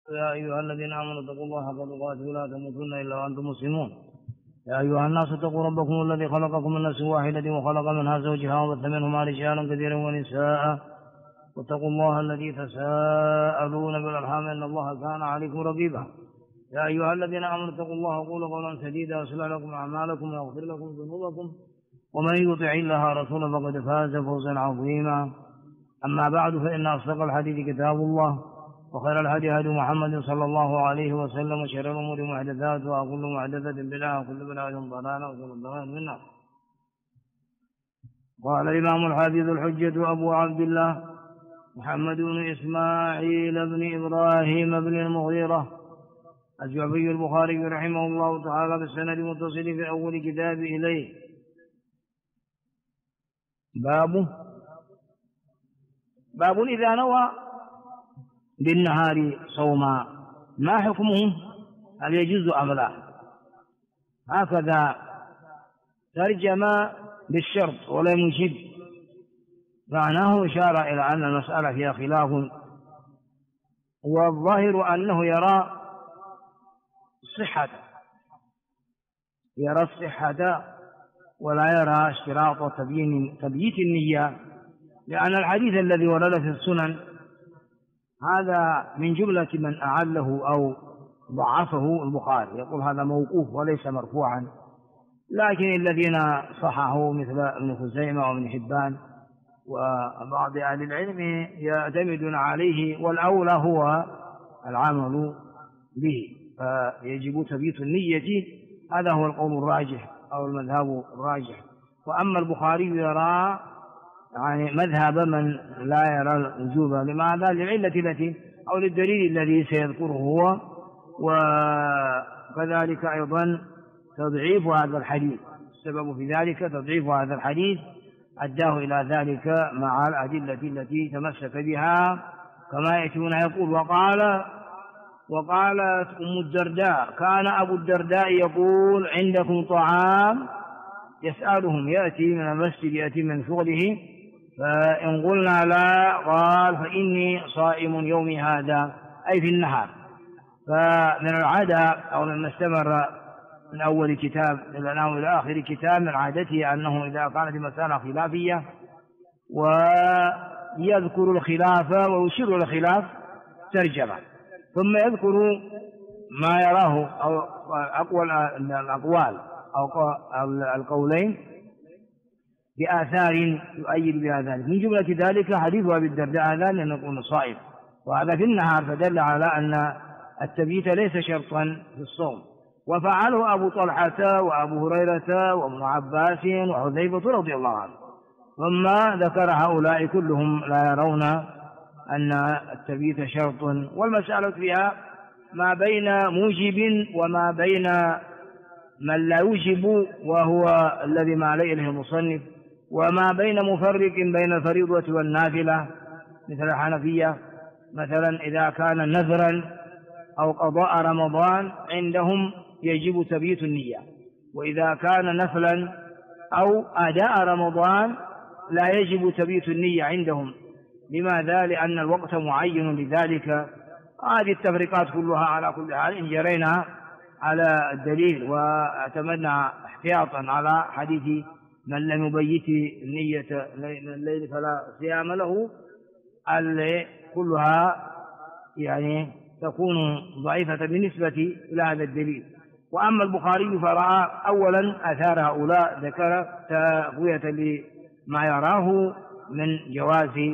يا أيها الذين آمنوا اتقوا الله حق تقاته ولا تموتن إلا وأنتم مسلمون. يا أيها الناس اتقوا ربكم الذي خلقكم من نفس واحدة وخلق منها زوجها وبث منهما رجالا كثيرا ونساء واتقوا الله الذي تساءلون بالأرحام إن الله كان عليكم رقيبا. يا أيها الذين آمنوا اتقوا الله وقولوا قولا سديدا يصلح لكم أعمالكم ويغفر لكم ذنوبكم ومن يطع الله ورسوله فقد فاز فوزا عظيما. أما بعد فإن أصدق الحديث كتاب الله وخير الهدي هدي محمد صلى الله عليه وسلم وشر الأمور محدثاتها وكل محدثة بدعة وكل بدعة ضلالة وكل ضلالة في النار. قال الإمام الحافظ الحجة أبو عبد الله محمد بن إسماعيل بن إبراهيم بن المغيرة الجعفي البخاري رحمه الله تعالى بالسند المتصل في أول كتاب إليه. باب إذا نوى بالنهار صوما ما حكمه؟ هل يجوز أم لا؟ هكذا ترجم بالشرط ولم يجب، معناه إشارة إلى أن المسألة فيها خلاف، والظاهر أنه يرى الصحة ولا يرى اشتراط تبييت النية، لأن الحديث الذي ورد في السنن هذا من جملة من أعله أو ضعفه البخاري، يقول هذا موقوف وليس مرفوعا، لكن الذين صححوا مثل ابن خزيمة وابن حبان وبعض أهل العلم يعتمدون عليه، والأولى هو العمل به، فيجب تبييت النية. هذا هو القول الراجح أو المذهب الراجح. وأما البخاري يرى يعني مذهب من لا يرى الوجوب. لماذا؟ للعلة التي أو للدليل الذي سيذكره هو، وكذلك أيضا تضعيف هذا الحديث. السبب في ذلك تضعيف هذا الحديث أداه إلى ذلك مع الأدلة التي تمسك بها، كما يأتون يقول وقالت أم الدرداء كان أبو الدرداء يقول عندكم طعام؟ يسألهم، يأتي من المسجد يأتي من شغله، فإن قلنا لا قال فإني صائم يومي هذا، أي في النهار. فمن العادة أو من استمر من أول كتاب إلى آخر كتاب من عادته أنه إذا كانت المسألة خلافية ويذكر الخلاف ويشير الخلاف ترجمة، ثم يذكر ما يراه أو أقوى الأقوال أو القولين بآثار يؤيد بها ذلك. من جملة ذلك حديث أبي الدرداء هذا لأن يكون صائم، وهذا في النهار، فدل على أن التبييت ليس شرطا في الصوم. وفعله أبو طلحة وأبو هريرة وابن عباس وحذيفة رضي الله عنه. ثم ذكر هؤلاء كلهم لا يرون أن التبييت شرط، والمسألة فيها ما بين موجب وما بين من لا يوجب وهو الذي ما عليه المصنف، وما بين مفرق بين الفريضة والنافلة مثل الحنفية مثلا إذا كان نذرا أو قضاء رمضان عندهم يجب تبييت النية، وإذا كان نفلا أو أداء رمضان لا يجب تبييت النية عندهم. لماذا؟ لأن الوقت معين لذلك. هذه التفريقات كلها على كل حال إن جرينا على الدليل واعتمدنا احتياطا على حديث من لم يبيت النية من الليل فلا صيام له، كلها يعني تكون ضعيفة بالنسبة إلى هذا الدليل. وأما البخاري فرأى أولا آثار هؤلاء، ذكر تقوية لما يراه من جواز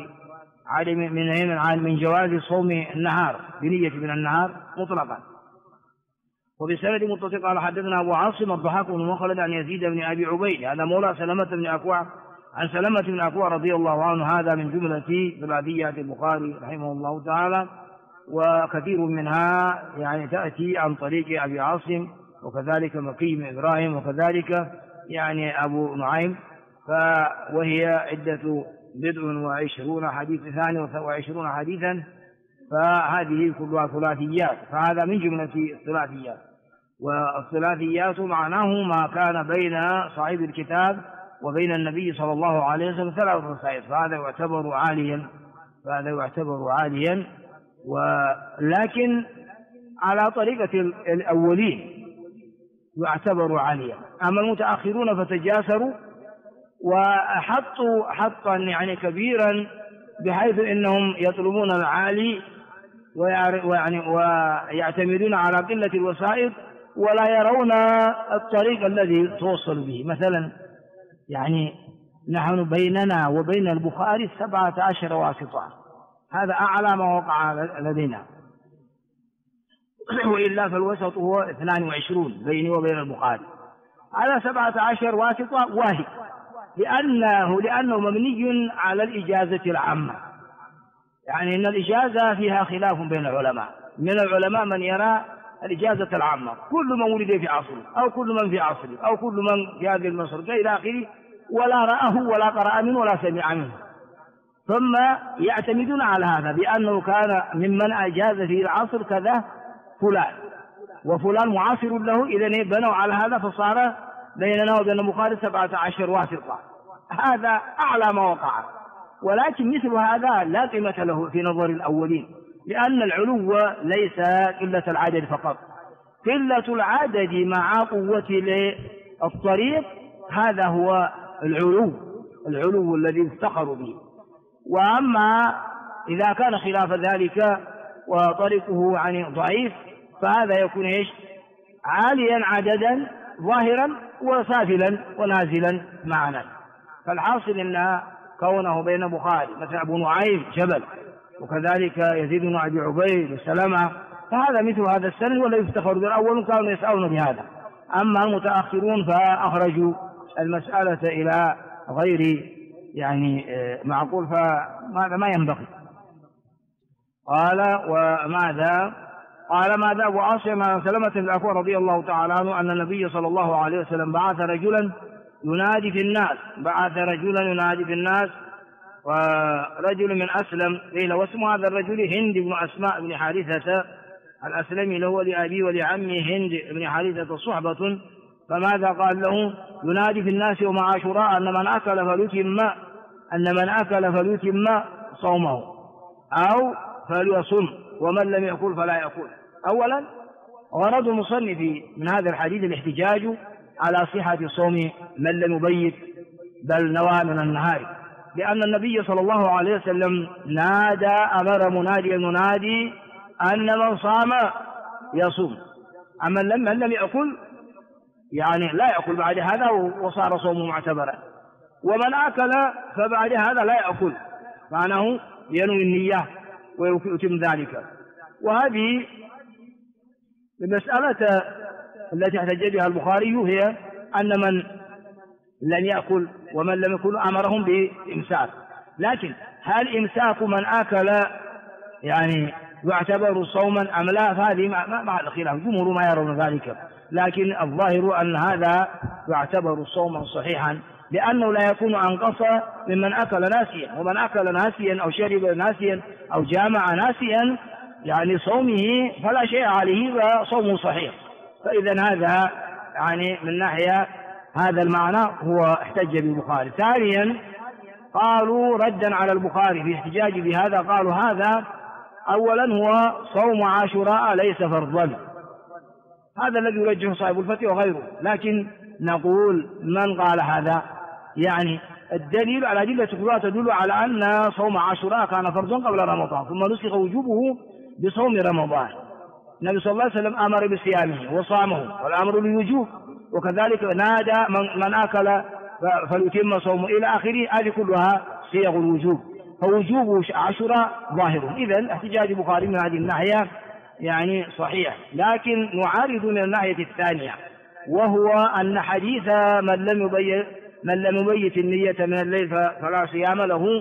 من جواز صوم النهار بنية من النهار مطلقا. وبسند متصل قال حدثنا أبو عاصم الضحاك بن مخلد عن يزيد بن أبي عبيد هذا مولى سلمة بن أكوع عن سلمة بن أكوع رضي الله عنه، هذا من جملة ثلاثيات البخاري رحمه الله تعالى، وكثير منها يعني تأتي عن طريق أبي عاصم، وكذلك مكي بن إبراهيم، وكذلك يعني أبو نعيم، وهي عدة 20 حديث 22 حديثا، فهذه كلها ثلاثيات، فهذا من جملة الثلاثيات. والثلاثيات معناه ما كان بين صاحب الكتاب وبين النبي صلى الله عليه وسلم 3 رسائل، فهذا يعتبر عاليا. ولكن على طريقة الأولين يعتبر عاليا. أما المتأخرون فتجاسروا وحطوا حطا يعني كبيرا بحيث إنهم يطلبون العالي ويعتمدون على قلة الوسائط ولا يرون الطريق الذي توصل به. مثلا يعني نحن بيننا وبين البخاري 17 واسطة، هذا أعلى ما وقع لدينا، وإلا فالوسط هو 22 بيني وبين البخاري. على 17 واسطة واحد، لأنه مبني على الإجازة العامة، يعني إن الإجازة فيها خلاف بين العلماء. من العلماء من يرى الإجازة العامة كل من ولد في عصره أو كل من في عصره أو كل من في هذه المنصب إلى آخره، ولا رآه ولا قرأ منه ولا سمع منه، ثم يعتمدون على هذا بأنه كان ممن أجاز في العصر كذا فلان وفلان معاصر له، إذن بنوا على هذا فصار بيننا وبين البخاري 17 واسطة. هذا أعلى ما وقع، ولكن مثل هذا لا قيمة له في نظر الأولين، لأن العلو ليس قلة العدد فقط، قلة العدد مع قوة الطريق، هذا هو العلو الذي افتخروا به. وأما إذا كان خلاف ذلك وطريقه يعني ضعيف فهذا يكون عاليا عددا ظاهرا وسافلا ونازلا معنا. فالحاصل أن كونه بين بخاري مثل أبو نعيم جبل، وكذلك يزيد بن أبي عبيد وسلمة، فهذا مثل هذا السند ولا يفتخر به. الأول كانوا يسألون بهذا، أما المتأخرون فأخرجوا المسألة إلى غير يعني معقول، فماذا ما ينبغي. قال ماذا وعاصم عن سلمة بن الأكوع رضي الله تعالى عنه أن النبي صلى الله عليه وسلم بعث رجلا ينادي في الناس ورجل من أسلم قيل واسم هذا الرجل هند بن أسماء بن حارثة الأسلمي له لأبي ولعمه هند بن حارثة صحبة. فماذا قال له؟ ينادي في الناس يوم عاشوراء أن من أكل فليتم صومه أو فليصم ومن لم يأكل فلا يأكل. أولا غرض المصنف من هذا الحديث الاحتجاج على صحة صوم من لم يبيت بل نوى من النهار، لأن النبي صلى الله عليه وسلم أمر منادي أن من صام يصوم، أما من لم يأكل يعني لا يأكل بعد هذا وصار صومه معتبرا، ومن أكل فبعد هذا لا يأكل، معناه ينوي النية ويتم ذلك. وهذه المسألة التي احتج بها البخاري هي أن من لم يأكل ومن لم يأكل أمرهم بإمساك، لكن هل إمساك من أكل يعني يعتبر صوما أم لا؟ فهذه مع الخلاف، جمهور ما يرون ذلك، لكن الظاهر أن هذا يعتبر صوما صحيحا، لأنه لا يكون أنقص ممن أكل ناسيا، ومن أكل ناسيا أو شرب ناسيا أو جامع ناسيا يعني صومه فلا شيء عليه وصومه صحيح. فإذا هذا يعني من ناحية هذا المعنى هو احتج بالبخاري. ثانيا قالوا ردا على البخاري في احتجاج بهذا، قالوا هذا أولا هو صوم عاشوراء ليس فرضا، هذا الذي يرجح صاحب الفتح وغيره، لكن نقول من قال هذا يعني الدليل على أدلة كلها تدل على أن صوم عاشوراء كان فرضا قبل رمضان ثم نسخ وجوبه بصوم رمضان. النبي صلى الله عليه وسلم أمر بصيامه وصامه والأمر بالوجوب، وكذلك نادى من أكل فليتم صومه إلى آخره، هذه كلها صيغ الوجوب، فوجوب عاشوراء ظاهر. إذن احتجاج البخاري من هذه الناحية يعني صحيح، لكن نعارض من الناحية الثانية، وهو أن حديث من لم يبيت النية من الليل فلا صيام له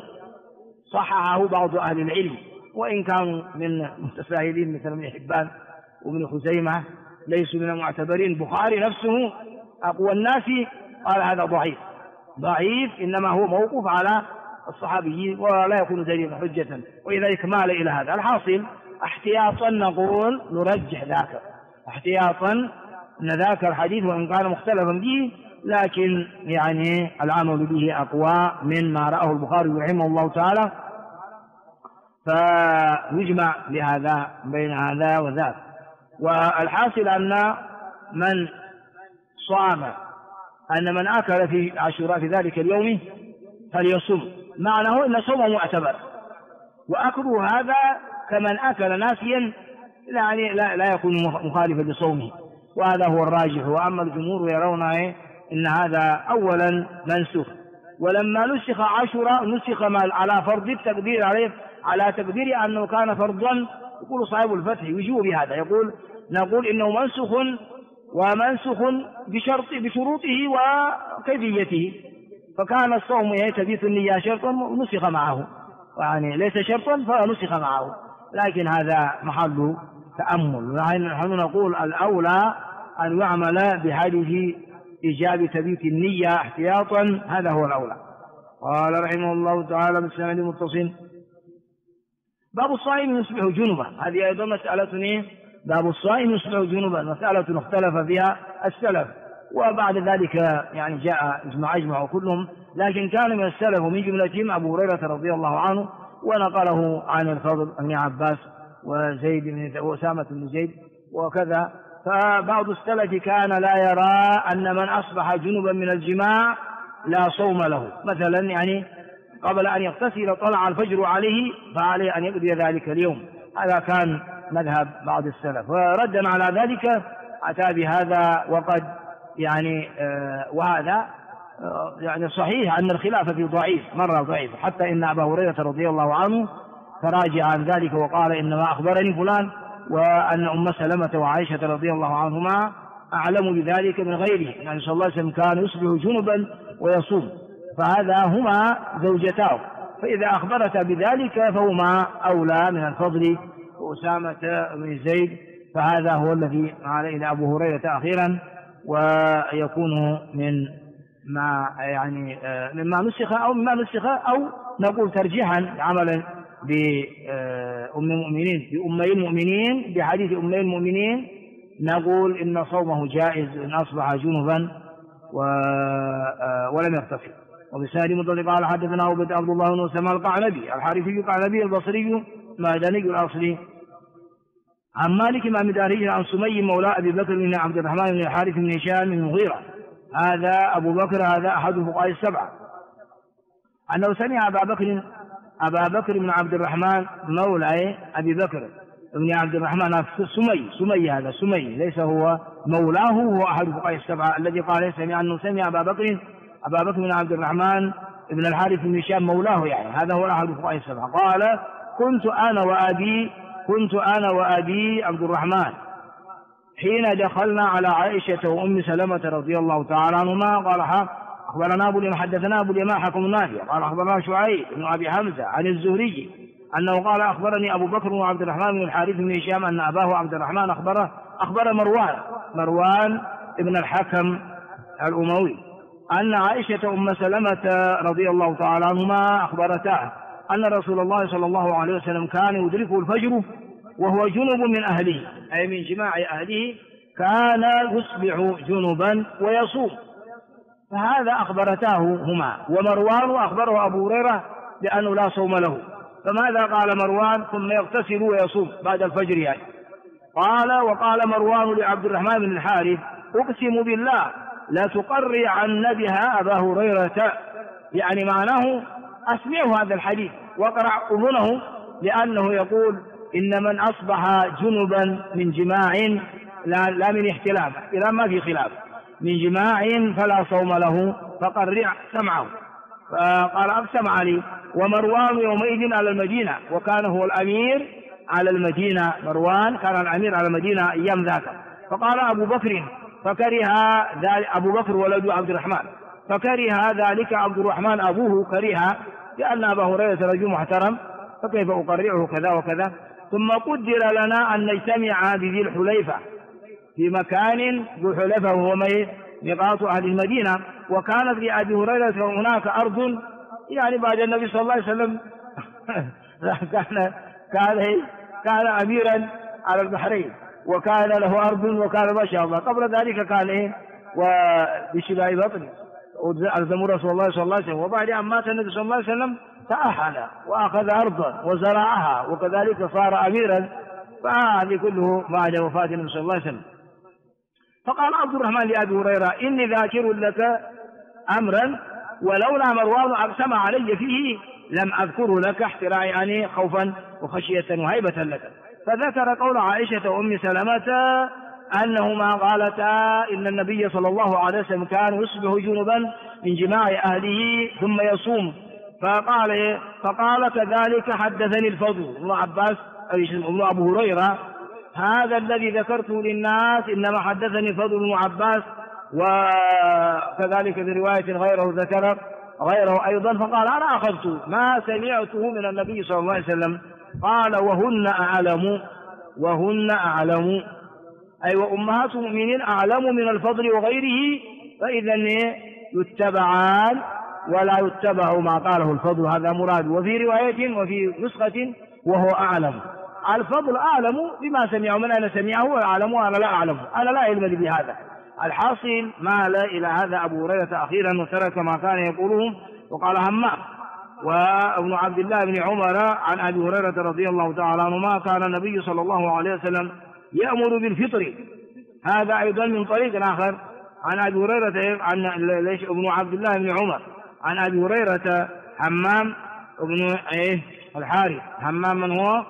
صححه بعض أهل العلم، وإن كانوا من متساهلين مثل ابن حبان وابن خزيمة ليسوا من المعتبرين. البخاري نفسه أقوى الناس قال هذا ضعيف، إنما هو موقوف على الصحابي ولا يكون دليلا حجة، ولذلك مال إلى هذا. الحاصل احتياطا نقول نرجح ذاك، احتياطا أن ذاك الحديث وإن كان مختلفا به لكن يعني العمل به أقوى من ما رأه البخاري رحمه الله تعالى، فيجمع لهذا بين هذا وذاك. والحاصل أن من صام أن من أكل في عاشوراء في ذلك اليوم فليصم، معناه أن صومه معتبر، وأكله هذا كمن أكل ناسيا يعني لا يكون مخالفا لصومه، وهذا هو الراجح. وأما الجمهور يرون إن هذا أولا منسوخ، ولما نسخ عاشوراء نسخ على فرض التقدير عليه، على تقدير أنه كان فرضا. يقول صاحب الفتح يجيب بهذا، نقول إنه منسوخ، ومنسوخ بشروطه وكيفيته، فكان الصوم تبيت النية شرطا ونسخ معه، يعني ليس شرطا فنسخ معه، لكن هذا محل تأمل. نحن نقول الأولى أن يعمل بحديث إيجاب تبيت النية احتياطا، هذا هو الأولى. قال رحمه الله تعالى بالسند المتصل: باب الصائم يصبح جنبا. هذه أيضا مسألة باب الصائم يصبح جنبا، مسألة اختلف فيها السلف، وبعد ذلك يعني جاء اجمع كلهم، لكن كان من السلف ومن جملتهم أبو هريرة رضي الله عنه، ونقله عن الفضل بن عباس وزيد بن وأسامة بن زيد وكذا. فبعض السلف كان لا يرى أن من أصبح جنبا من الجماع لا صوم له، مثلا يعني قبل أن يغتسل طلع الفجر عليه فعليه أن يقضي ذلك اليوم، هذا كان مذهب بعض السلف. وردا على ذلك أتى بهذا، وقد يعني وهذا يعني صحيح أن الخلاف في ضعيف، مرة ضعيف، حتى إن أبا هريرة رضي الله عنه تراجع عن ذلك وقال إنما أخبرني فلان، وأن أم سلمة وعائشة رضي الله عنهما أعلم بذلك من غيره، يعني صلى الله عليه وسلم كان يصبح جنبا ويصوم، فهذا هما زوجتاه، فإذا أخبرت بذلك فهما أولى من الفضل وأسامة بن زيد، فهذا هو الذي عليه أبو هريرة أخيرا، ويكون من ما يعني مما نسخ أو نقول ترجيحا عملا بأمي المؤمنين بحديث أمي المؤمنين، نقول إن صومه جائز إن أصبح جنبا ولم يغتسل. وبسند مطلق قال حدثنا عبد الله بن سلمة القعنبي الحارثي القعنبي البصري مدني الأصلي عن مالك ما مدارج عن سمي مولى أبي بكر بن عبد الرحمن بن الحارث بن هشام بن المغيرة، هذا أبو بكر هذا أحد الفقهاء السبعة، أنه سمع أبا بكر بن عبد الرحمن مولى أبي بكر بن عبد الرحمن سمي هذا سمي ليس هو مولاه، هو أحد الفقهاء السبعة الذي قال سمع أنه سمع أبا بكر بن عبد الرحمن بن الحارث بن هشام مولاه، يعني هذا هو أحد الفقهاء السبعة. قال كنت أنا وأبي عبد الرحمن حين دخلنا على عائشة وأم سلمة رضي الله تعالى عنهما، قال أخبرنا حدثنا أبو اليمان حكم النافع قال أخبرنا شعيب بن أبي حمزة عن الزهري أنه قال أخبرني أبو بكر بن عبد الرحمن بن الحارث بن هشام أن أباه عبد الرحمن أخبر مروان ابن الحكم الأموي أن عائشة أم سلمة رضي الله تعالى عنهما أخبرته أن رسول الله صلى الله عليه وسلم كان يدركه الفجر وهو جنب من أهله، أي من جماع أهله، كان يصبح جنبا ويصوم، فهذا أخبرتاه هما. ومروان أخبره أبو هريرة بأنه لا صوم له، فماذا قال مروان؟ ثم يغتسل ويصوم بعد الفجر يعني. وقال مروان لعبد الرحمن بن الحارث أقسم بالله لا تقري عن بها أبا هريرة، يعني معناه أسمعه هذا الحديث واقرع أذنه، لأنه يقول إن من أصبح جنبا من جماع لا من احتلام ما في خلاف، من جماع فلا صوم له، فقرع سمعه. فقال أقسم علي. ومروان يومئذ على المدينة، وكان هو الأمير على المدينة، مروان كان الأمير على المدينة أيام ذاك. فقال أبو بكر فكره ذلك، أبو بكر ولد عبد الرحمن، فكره ذلك عبد الرحمن أبوه، كره لأن أبا هريرة رجل محترم، فكيف أقرعه كذا وكذا. ثم قدر لنا أن نجتمع بذي الحليفة في مكان، ذو الحليفة هو ميقات أهل المدينة، وكانت لأبي هريرة هناك أرض، يعني بعد النبي صلى الله عليه وسلم كان أميرا على البحرين، وكان له أرض، وكان ما شاء الله قبل ذلك كان بشبه بطنه ألزم رسول الله صلى الله عليه وسلم. وبعد أن مات النبي صلى الله عليه وسلم تأهل وأخذ أرضا وزرعها، وكذلك صار أميرا فهذه كله بعد وفاة النبي صلى الله عليه وسلم. فقال عبد الرحمن لأبي هريرة: إني ذاكر لك أمرا ولولا مروان أقسم علي فيه لم أذكره لك احتراء يعني خوفا وخشية وهيبة لك. فذكر قول عائشة وأم سلمة أنهما قالتا إن النبي صلى الله عليه وسلم كان يصبح جنبا من جماع أهله ثم يصوم. فقال كذلك حدثني الفضل ابن عباس ابن أبو هريرة هذا الذي ذكرته للناس إنما حدثني الفضل بن عباس. وكذلك في رواية غيره ذكر غيره أيضا فقال: أنا أخذت ما سمعته من النبي صلى الله عليه وسلم. قال: وهن أعلم أي وأمهات المؤمنين أعلم من الفضل وغيره، فإذا يتبعان ولا يتبع ما قاله الفضل، هذا مراد. وفي رواية وفي نسخة وهو أعلم. الفضل أعلم بما سمعه، من أين سمعه وأعلم وأنا لا أعلم، أنا لا علم لي بهذا. الحاصل مال إلى هذا أبو هريرة أخيرا وترك ما كان يقوله وقال همام. وابن عبد الله بن عمر عن أبي هريرة رضي الله تعالى عنهما كان النبي صلى الله عليه وسلم يأمر بالفطر. هذا أيضا من طريق آخر عن أبي هريرة عن ابن عبد الله بن عمر عن أبي هريرة همام ابن الحارث. همام من هو؟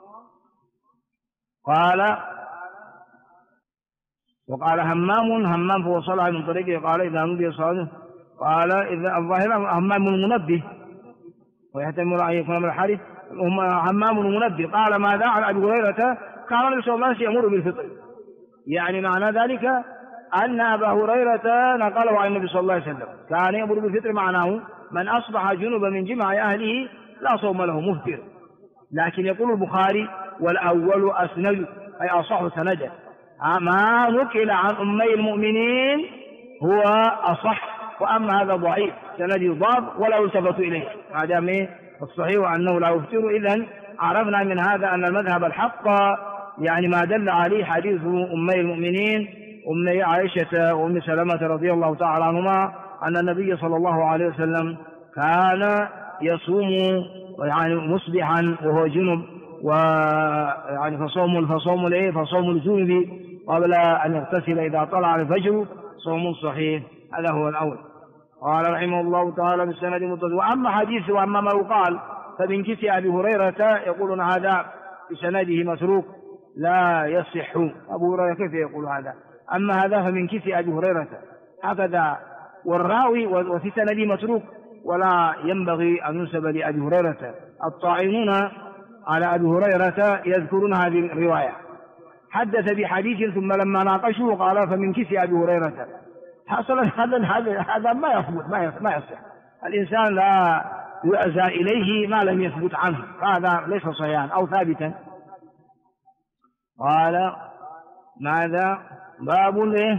وقال همام فهو صلى من طريقه. قال إذا نودي الصلاة قال إذا الظاهر همام المنبه ويحتمل أن يكون من الحارث همام المنبه. قال ماذا؟ عن أبي هريرة كان النبي صلى الله عليه وسلم يأمر بالفطر، يعني معنى ذلك أن أبا هريرة نقله عن النبي صلى الله عليه وسلم كان يأمر بالفطر، معناه من أصبح جنبا من جماع أهله لا صوم له مفطر. لكن يقول البخاري: والأول أسند أي أصح سندا، ما نقل عن أمي المؤمنين هو أصح، وأما هذا ضعيف سند يضاد ولا يلتفت إليه، ما دام الصحيح أنه لا يفطر. إذن عرفنا من هذا أن المذهب الحق يعني ما دل عليه حديث أمي المؤمنين أمي عائشة وأم سلمة رضي الله تعالى عنهما أن النبي صلى الله عليه وسلم كان يصوم يعني مصبحا وهو جنب، ويعني فصوم الجنب قبل أن يغتسل إذا طلع الفجر صوم صحيح. هذا هو الأول. قال رحمه الله تعالى بالسند متصل. وأما حديث وأما ما يقال فمن كسي أبي هريرة يقولون هذا بسنده مسروق لا يصح. أبو هريرة كيف يقول هذا؟ أما هذا فمن كسي أبي هريرة هكذا، والراوي وفي سنده مسروق ولا ينبغي أن ينسب لأبي هريرة. الطاعنون على أبي هريرة يذكرون هذه الرواية. حدث بحديث ثم لما ناقشوا قال فمن كسي أبي هريرة. حصل هذا ما يثبت، ما يصح. الإنسان لا يؤذى إليه ما لم يثبت عنه، هذا ليس صحيحا أو ثابتا. قال ماذا؟ باب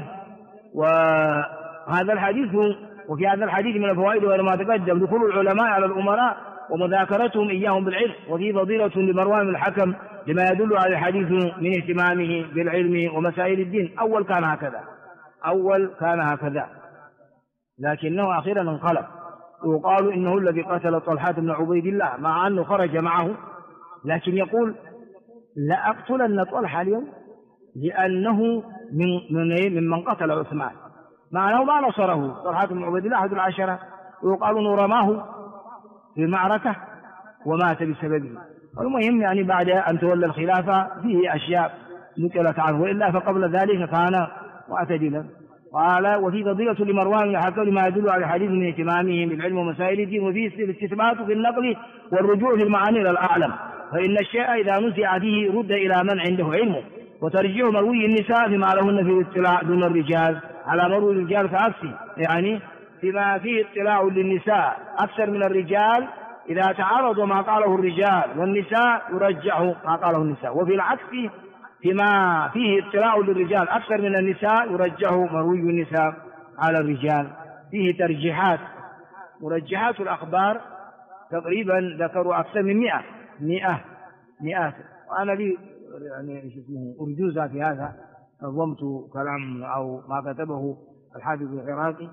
وهذا الحديث. وفي هذا الحديث من الفوائد وما تقدم دخول العلماء على الأمراء ومذاكرتهم إياهم بالعلم، وفي فضيلة لمروان بن الحكم لما يدل على الحديث من اهتمامه بالعلم ومسائل الدين. أول كان هكذا لكنه أخيرا انقلب، وقالوا إنه الذي قتل طلحة بن عبيد الله مع أنه خرج معه، لكن يقول لأقتلن طلحة اليوم لأنه ممن قتل عثمان، معناه ما نصره طلحة بن عبيد الله أحد العشرة، ويقال أنه رماه في المعركة ومات بسببه. المهم يعني بعد أن تولى الخلافة فيه أشياء نقلت عنه، وإلا فقبل ذلك كان معتدلا. قال وفي فضيلة لمروان بن الحكم لما يدل على الحديث من اهتمامه بالعلم ومسائل الدين، وفيه الاستثبات في النقل والرجوع في المعاني إلى الأعلم، فإن الشيء إذا نزع فيه رد إلى من عنده علمه، وترجيع مروي النساء فيما لهن في الاطلاع دون الرجال على مروي الرجال كعكسه، يعني فيما فيه اطلاع للنساء أكثر من الرجال إذا تعارض ما قاله الرجال والنساء يرجح ما قاله النساء، وفي العكس فيما فيه اطلاع للرجال أكثر من النساء يرجح مروي النساء على الرجال. فيه ترجيحات مرجحات الأخبار تقريبا ذكروا أكثر من 100. وأنا لي يعني أرجوزة في هذا، نظمت كلام أو ما كتبه الحافظ العراقي،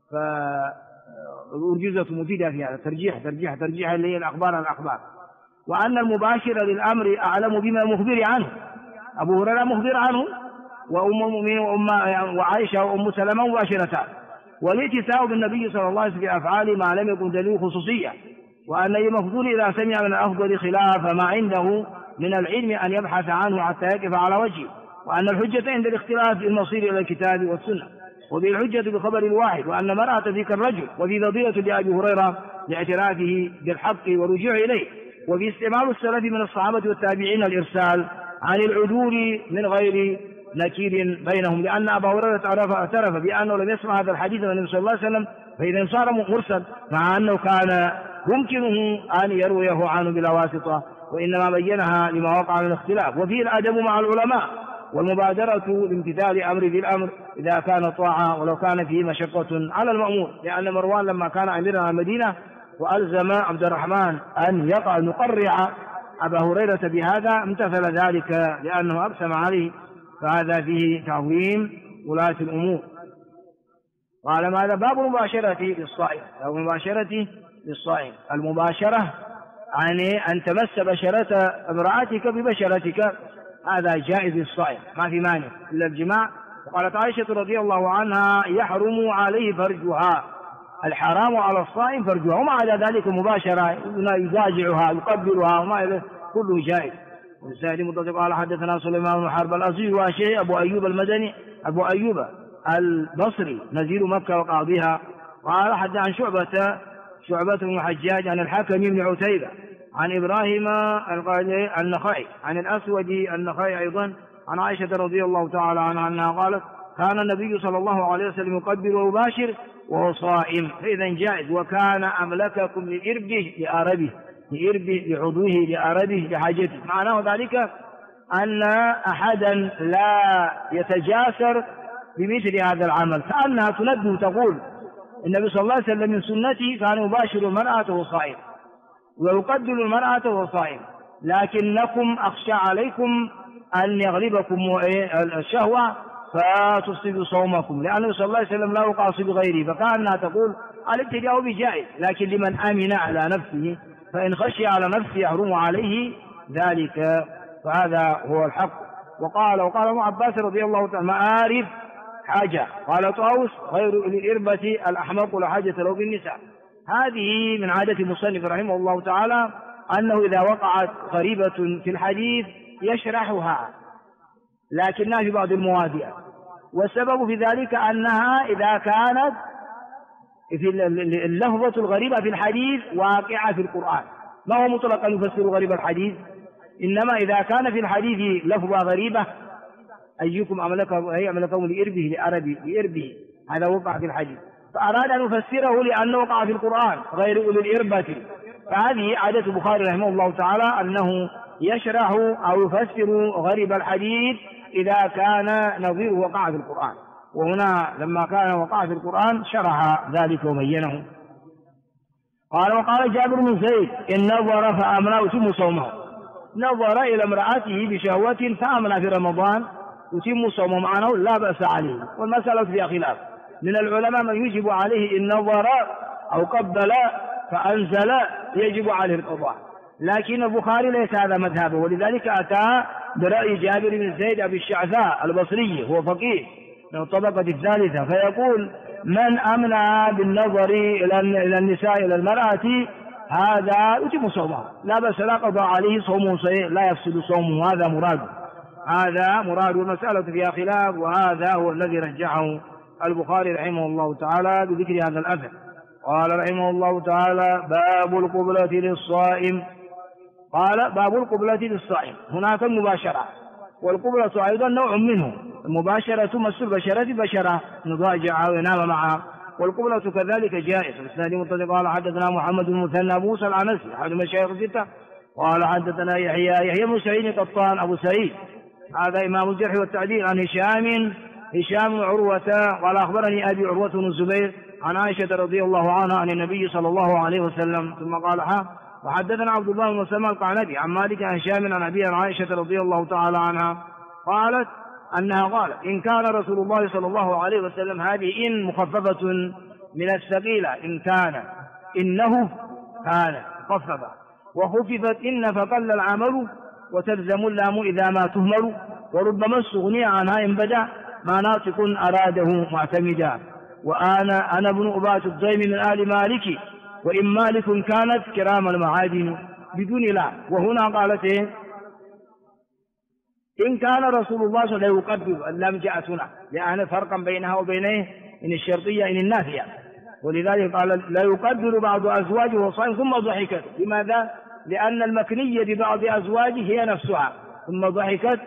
فأرجوزة مفيدة في هذا. ترجيح اللي هي الأخبار. وأن المباشر للأمر أعلم بما المخبر عنه، أبو هريرة مخبر عنه، وأم المؤمنين وعائشة وأم سلمة مباشرتان. والاتساع بالنبي صلى الله عليه وسلم في أفعاله ما لم يكن دليل خصوصية، وأن المفضول إذا سمع من الأفضل خلاف ما عنده من العلم أن يبحث عنه حتى يقف على وجهه، وأن الحجة عند الاختلاف المصير إلى الكتاب والسنة، وبالحجة بخبر الواحد، وأن مرأة ذيك الرجل، وفي فضيلة لأبي هريرة لاعترافه بالحق والرجوع إليه، وفي استعمال السلف من الصحابة والتابعين الإرسال عن العدول من غير نكير بينهم، لأن أبا هريرة اعترف بأنه لم يسمع هذا الحديث من النبي صلى الله عليه وسلم، فإذا صار مرسل مع أنه كان يمكنه أن يرويه عنه بلا واسطة، وإنما بينها لما وقع من الاختلاف. وفيه الأدب مع العلماء والمبادرة لامتثال أمر ذي الأمر إذا كان طاعة ولو كان فيه مشقة على المأمور، لأن مروان لما كان أميرا على المدينة وألزم عبد الرحمن أن يقرع أبا هريرة بهذا امتثل ذلك لأنه أقسم عليه، فهذا فيه تعظيم ولاة الأمور. قال ماذا؟ باب المباشرة للصائم. باب المباشرة للصائم. المباشرة يعني أن تمس بشرة امرأتك ببشرتك، هذا جائز للصائم ما في مانع إلا الجماع. وقالت عائشة رضي الله عنها يحرم عليه فرجها، الحرام على الصائم فرجها، ومع ذلك مباشرة يضاجعها يقبلها وما إليه كله جائز. والسائل متصل قال حدثنا سليمان بن حرب الأصيل وشيء أبو أيوب المدني أبو أيوب البصري نزيل مكة وقاضيها. قال حدث عن شعبة بن حجاج عن الحكم بن عتيبة عن إبراهيم النخعي عن الأسود النخعي أيضا عن عائشة رضي الله تعالى عنها أنها قالت كان النبي صلى الله عليه وسلم يقبل ويباشر وهو صائم، فإذا جائز. وكان أملككم لإربه لأربه، لإربه لعضوه لأربه لحاجته. معناه ذلك أن أحدا لا يتجاسر بمثل هذا العمل، كأنها تنبه تقول النبي صلى الله عليه وسلم من سنته كان يباشر المرأة وهو صائم ويقبل المرأة وهو صائم، لكنكم أخشى عليكم أن يغلبكم الشهوة فتفسدوا صومكم، لأنه صلى الله عليه وسلم لا يقاص بغيره، فكأنها تقول الابتداء بجائز، لكن لمن أمن على نفسه، فإن خشي على نفسه يحرم عليه ذلك، فهذا هو الحق. وقال ابن عباس رضي الله تعالى مآرب حاجة، قال طاووس غير للإربة الأحمق لا حاجة له بالنساء. هذه من عادة المصنف رحمه الله تعالى أنه إذا وقعت غريبة في الحديث يشرحها لكنها في بعض المواضع، والسبب في ذلك أنها إذا كانت في اللفظة الغريبة في الحديث واقعة في القرآن، ما هو مطلقا يفسر غريب الحديث، إنما إذا كان في الحديث لفظة غريبة أيكم أملكهم لإربه لإربه، هذا وقع في الحديث، فأراد أن يفسره لأنه وقع في القرآن غير أولي الإربة. فهذه عادة البخاري رحمه الله تعالى أنه يشرح أو يفسر غريب الحديث إذا كان نظيره وقع في القرآن، وهنا لما كان وقع في القرآن شرح ذلك وبينه. وقال جابر بن زيد إن نظر فأمنى يتم صومه، نظر إلى امرأته بشهوة فأمنى في رمضان يتم صومه، معناه لا بأس عليه. والمسألة فيها خلاف من العلماء من يجب عليه إن نظر أو قبل فأنزل يجب عليه القضاء، لكن البخاري ليس هذا مذهبه، ولذلك أتى برأي جابر بن زيد أبي الشعثاء البصري، هو فقيه من الطبقة الثالثة، فيقول من أمنع بالنظر إلى النساء إلى المرأة هذا يتم صومه، لا بأس لا قضاء عليه، صومه صحيح لا يفسد صومه، هذا مراد. والمسألة فيها خلاف، وهذا هو الذي رجحه البخاري رحمه الله تعالى بذكر هذا الأثر. قال رحمه الله تعالى باب القبلة للصائم. قال باب القبلة للصائم، هناك المباشرة، والقبلة أيضا نوع منه، المباشرة مس البشرة بشرة نضاجع وينام معها، والقبلة كذلك جائز. الإسناد متصل قال حدثنا محمد بن المثنى أبو موسى العنسي أحد مشايخ الستة قال حدثنا يحيى بن سعيد قطان أبو سعيد هذا إمام الجرح والتعديل عن هشام عروة قال أخبرني أبي عروة بن الزبير عن عائشة رضي الله عنها عن النبي صلى الله عليه وسلم، ثم قال وحدثنا عبد الله بن مسلم القعنبي عن مالك عن هشام عن أبي عائشة رضي الله تعالى عنها قالت أنها قالت إن كان رسول الله صلى الله عليه وسلم، هذه إن مخففة من الثقيلة، إن كان إنه كان مخففة، وخففت إن فقل العمل، وتلزم اللام إذا ما تهمل، وربما استغني عنها إن بدأ ما ناطق أراده معتمدا. وأنا ابن أبات الضيم من آل مالك، وإن مالك كانت كرام المعادن بدون لا. وهنا قالت إن كان رسول الله صلى الله عليه وسلم يقدر اللام جاءت هنا لأن فرقا بينها وبينه إن الشرطية إن النافية، ولذلك قال لا يقدر بعض أزواجه وصائم ثم ضحكت. لماذا؟ لأن المكنية ببعض أزواجه هي نفسها، ثم ضحكت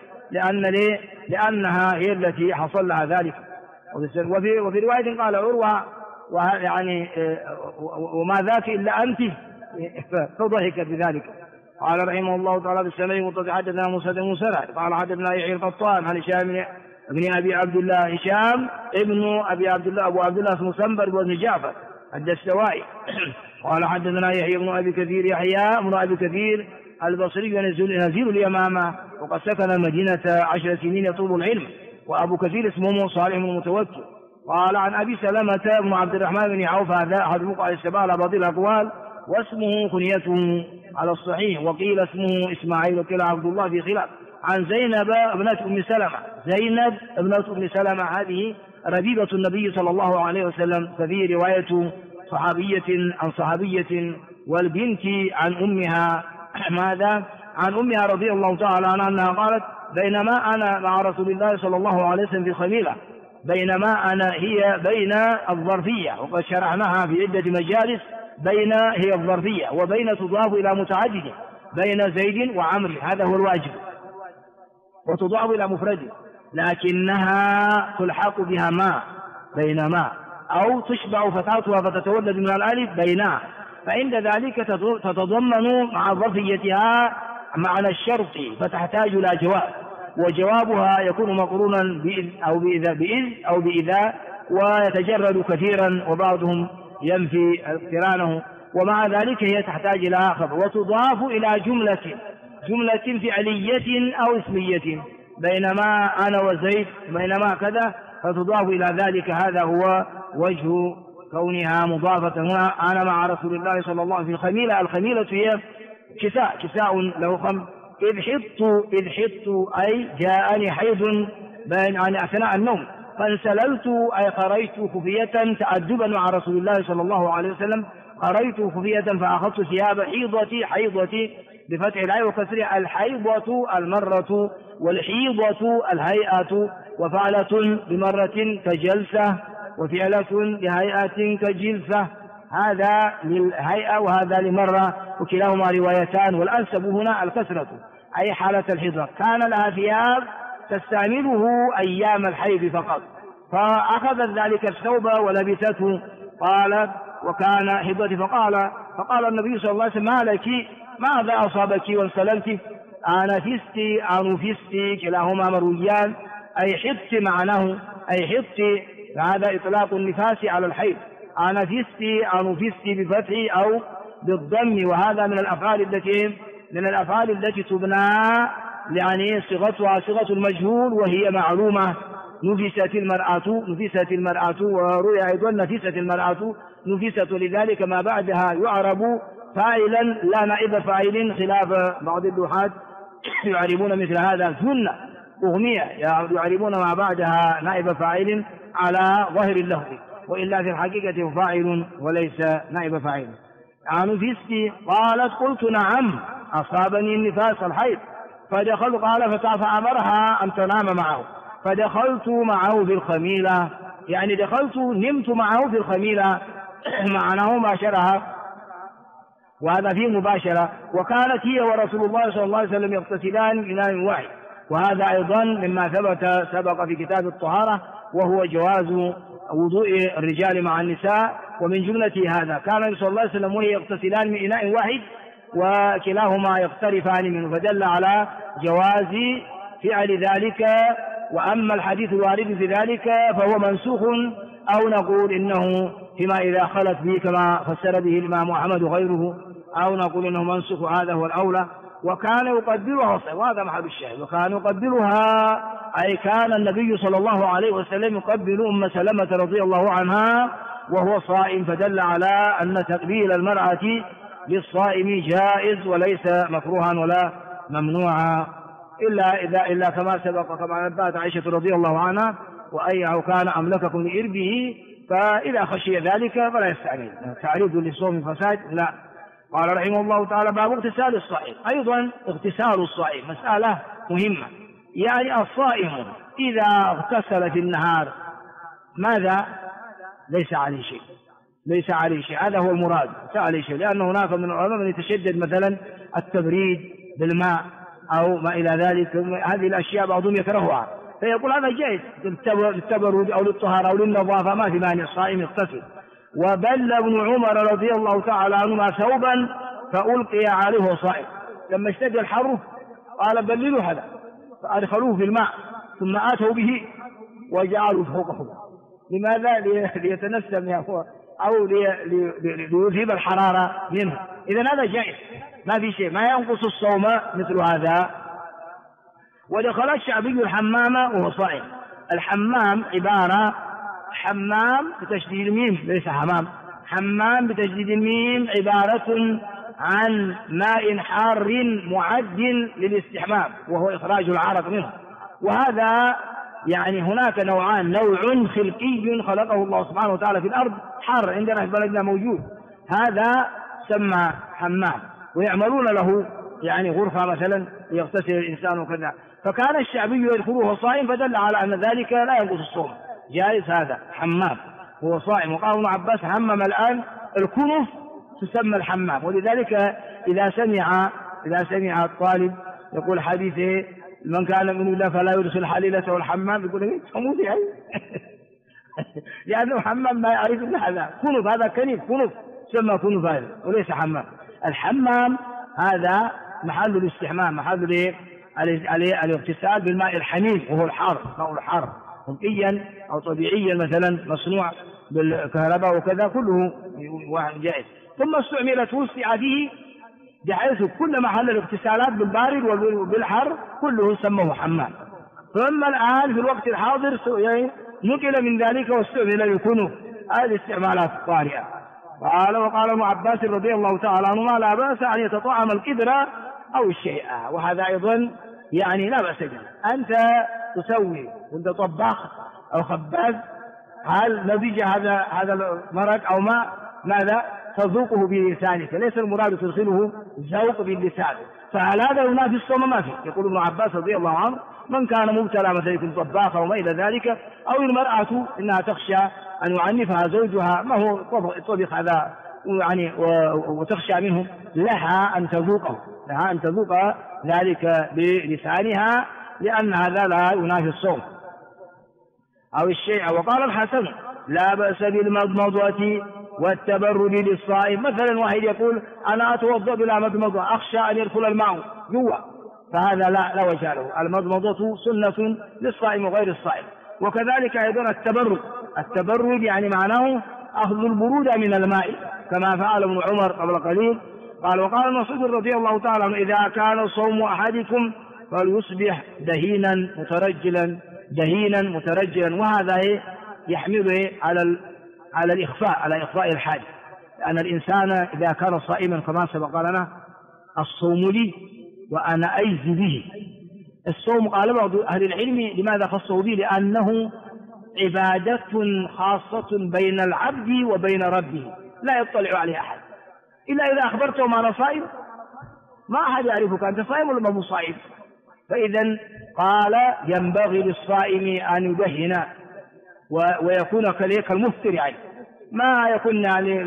لأنها هي التي حصل لها ذلك. وفي رواية قال عروة يعني وما ذاك إلا أنت، فضحكت بذلك. قال رحمه الله تعالى بالسنة المتصل حدثنا موسى بن موسى قال حدثنا يحيى القطان عن هشام ابن أبي عبد الله، هشام ابن أبي عبد الله أبو عبد الله اسمه سنبر بن جعفر الدستوائي قال حدثنا يحيى بن أبي كثير، يحيى بن أبي كثير البصري نزيل اليمامة، وقد سكن المدينة 10 سنين يطلب العلم. وأبو كثير اسمه صالح بن المتوكل. قال عن أبي سلمة بن عبد الرحمن بن عوف هذا أحد مقع السبع على بعض الأقوال، واسمه كنيته على الصحيح، وقيل اسمه إسماعيل وقيل عبد الله في خلاف. عن زينب ابنة أم سلمة، زينب ابنة أم سلمة هذه ربيبة النبي صلى الله عليه وسلم، ففي رواية صحابية عن صحابية، والبنت عن أمها ماذا؟ عن أمها رضي الله تعالى عنها أنها قالت بينما أنا مع رسول الله صلى الله عليه وسلم في خميلة. بينما أنا هي بين الظرفية، وقد شرعناها في عدة مجالس. بين هي الظرفية، وبين تضاف إلى متعدد، بين زيد وعمر هذا هو الواجب، وتضاف إلى مفرد، لكنها تلحق بها ما بينما، أو تشبع فتحتها فتتولد من الألف بينا، فعند ذلك تتضمن مع ظرفيتها معنى الشرط، فتحتاج إلى جواب، وجوابها يكون مقرونا بإذ أو بإذا ويتجرد كثيرا، وبعضهم ينفي اقترانه. ومع ذلك هي تحتاج إلى خبر، وتضاف إلى جملة فعلية أو اسمية، بينما أنا وزيد بينما كذا، فتضاف إلى ذلك. هذا هو وجه كونها مضافة هنا. أنا مع رسول الله صلى الله عليه وسلم في الخميلة. الخميلة هي كساء له خم. إذ حطت أي جاءني حيض عن أثناء النوم، فانسللت أي قريت خفية تأدبا مع رسول الله صلى الله عليه وسلم، قريت خفية فأخذت ثياب حيضتي بفتح العين وكسرها، الحيضة المرة، والحيضة الهيئة، وفعلة بمرة كجلسة، وفعلة لهيئة كجلسة. هذا للهيئة وهذا لمرة، وكلاهما روايتان، والأنسب هنا الكسرة أي حالة الحيضة. كان لها ثياب تستعمله أيام الحيض فقط، فأخذت ذلك الثوب ولبسته. قالت وكان حيضتي، فقال النبي صلى الله عليه وسلم ما لك، ماذا أصابك وانسللت؟ أنفست كلاهما مرويان، أي حطت معناه أي حطت، هذا إطلاق النفاس على الحيض. أنفست بفتح أو بالضم، وهذا من الأفعال التي تبنى يعني صيغتها صيغة المجهول وهي معلومة. نفست المرأة، وروي أيضا نفست المرأة نفست، ولذلك ما بعدها يعرب فاعلا لا نائب فاعل، خلاف بعض الدحاة يعربون مثل هذا سنة أغنية، يعربون ما بعدها نائب فاعل على ظاهر اللفظ، وإلا في الحقيقة فاعل وليس نائب فاعل. نفست قالت قلت نعم أصابني النفاس الحيض، فدخلت قال فأمرها أن تنام معه، فدخلت معه في الخميلة، يعني نمت معه في الخميلة معناه مباشرة، وهذا فيه مباشرة. وكانت هي ورسول الله صلى الله عليه وسلم يغتسلان إناء واحد، وهذا أيضا مما سبق في كتاب الطهارة، وهو جواز وضوء الرجال مع النساء. ومن جملة هذا كان صلى الله عليه وسلم وهي يغتسلان من إناء واحد وكلاهما يقترفان منه، فدل على جواز فعل ذلك. وأما الحديث الوارد في ذلك فهو منسوخ، أو نقول إنه فيما إذا خلت به كما فسر به الإمام أحمد وغيره، أو نقول إنه منسوخ، هذا هو الأولى. وكان يقدرها، وهذا محل الشاهد، وكان يقدرها أي كان النبي صلى الله عليه وسلم يقبل أم سلمة رضي الله عنها وهو صائم، فدل على أن تقبيل المرأة للصائم جائز وليس مكروها ولا ممنوعا. إلا كما سبق، كما نبأت عائشة رضي الله عنها وأيه كان أملككم لإربه، فإذا خشي ذلك فلا يستعمل تعريض للصوم فساد لا. قال رحمه الله تعالى: باب اغتسال الصائم. أيضا اغتسال الصائم مسألة مهمة، يعني الصائم إذا اغتسل في النهار ماذا؟ ليس عليه شيء، ليس عليه شيء، هذا هو المراد، ليس عليه شيء، لأن هناك من العلماء من يتشدد مثلا التبريد بالماء أو ما إلى ذلك، هذه الأشياء بعضهم يكرهها، فيقول هذا جائز للتبرد أو للطهارة أو للنظافة، ما في مانع الصائم يغتسل. وبل ابن عمر رضي الله تعالى عنهما ثوبا فألقي عليه صائم، لما اشتد الحر قال بللوا هذا، فأدخلوه في الماء ثم آتوا به وجعلوا فوقه. لماذا؟ ليتنسم أو ليذهب الحرارة منه. إذن هذا جائز، ما في شيء، ما ينقص الصوم مثل هذا. ودخل الشعبي الحمام وهو صائم. الحمام عبارة، حمام بتشديد الميم ليس حمام، حمام بتشديد الميم عبارة عن ماء حار معد للاستحمام وهو إخراج العرق منه. وهذا يعني هناك نوعان، نوع خلقي خلقه الله سبحانه وتعالى في الأرض حار، عندنا في بلدنا موجود، هذا سمى حمام، ويعملون له يعني غرفة مثلا يغتسل الإنسان وكذا. فكان الشعبي يدخله صائم، فدل على أن ذلك لا ينقص الصوم، جائز هذا حمام هو صائم. وقال ابن عباس: حمم الآن الكنف تسمى الحمام. ولذلك إذا سمع الطالب يقول حديثه: من كان من الله فلا يرسل حليلته الحمام، يقول ايه تموت يعني لأنه حمام ما يعرف إلا هذا كنف، هذا كنف سمى كنف هذا وليس حمام. الحمام هذا محل الاستحمام، محل الاغتسال بالماء الحميم وهو الحار، ماء الحار خلقيا أو طبيعيا مثلا مصنوع بالكهرباء وكذا، كله جائز. ثم استعملت وسع فيه بحيث كل محل الاغتسالات بالبارد وبالحر كله سموه حمام. ثم الآن في الوقت الحاضر نقل من ذلك واستعمل الكنف، هذه استعمالات طارئة. وقال ابن عباس رضي الله تعالى عنهما: لا بأس أن يتطعم القدر أو الشيء، وهذا أيضا يعني لا بأس به. أنت تسوي، أنت طباخ أو خباز، هل نضج هذا المرق أو ماذا تذوقه بلسانك، ليس المراد تدخله ذوق باللسان، فهل هذا ينافي الصوم؟ ما فيه. يقول ابن عباس رضي الله عنه: من كان مبتلى مثلا يكون طباخا وما إلى ذلك، أو المرأة إنها تخشى أن يعنفها زوجها، ما هو طبخ هذا يعني وتخشى منه، لها أن تذوق ذلك بلسانها، لأن هذا لا ينافي الصوم أو الشيء. وقال الحسن: لا بأس بالمضمضة والتبرد للصائم. مثلا واحد يقول: أنا أتوضأ بلا مضمضة أخشى أن يدخل الماء جوا، فهذا لا وجه له. المضمضة سنة للصائم وغير الصائم. وكذلك أيضا التبرد يعني معناه أخذ البرودة من الماء، كما فعل ابن عمر قبل قليل. قال: وقال ابن مسعود رضي الله تعالى عنه: إذا كان صوم أحدكم فليصبح دهينا مترجلا. وهذا يحمله على الإخفاء، على إخفاء الحاجة، لأن الإنسان إذا كان صائما كما سبق لنا: الصوم لي وأنا أجزي به. الصوم قال بعض أهل العلم لماذا خصه به؟ لأنه عبادة خاصة بين العبد وبين ربه، لا يطلع عليه أحد إلا إذا أخبرته ما أنا صائم، ما أحد يعرفك أنت صائم ولا ما صائم. فإذا قال: ينبغي للصائم أن يدهن ويكون كالمفطر، يعني ما يكون يعني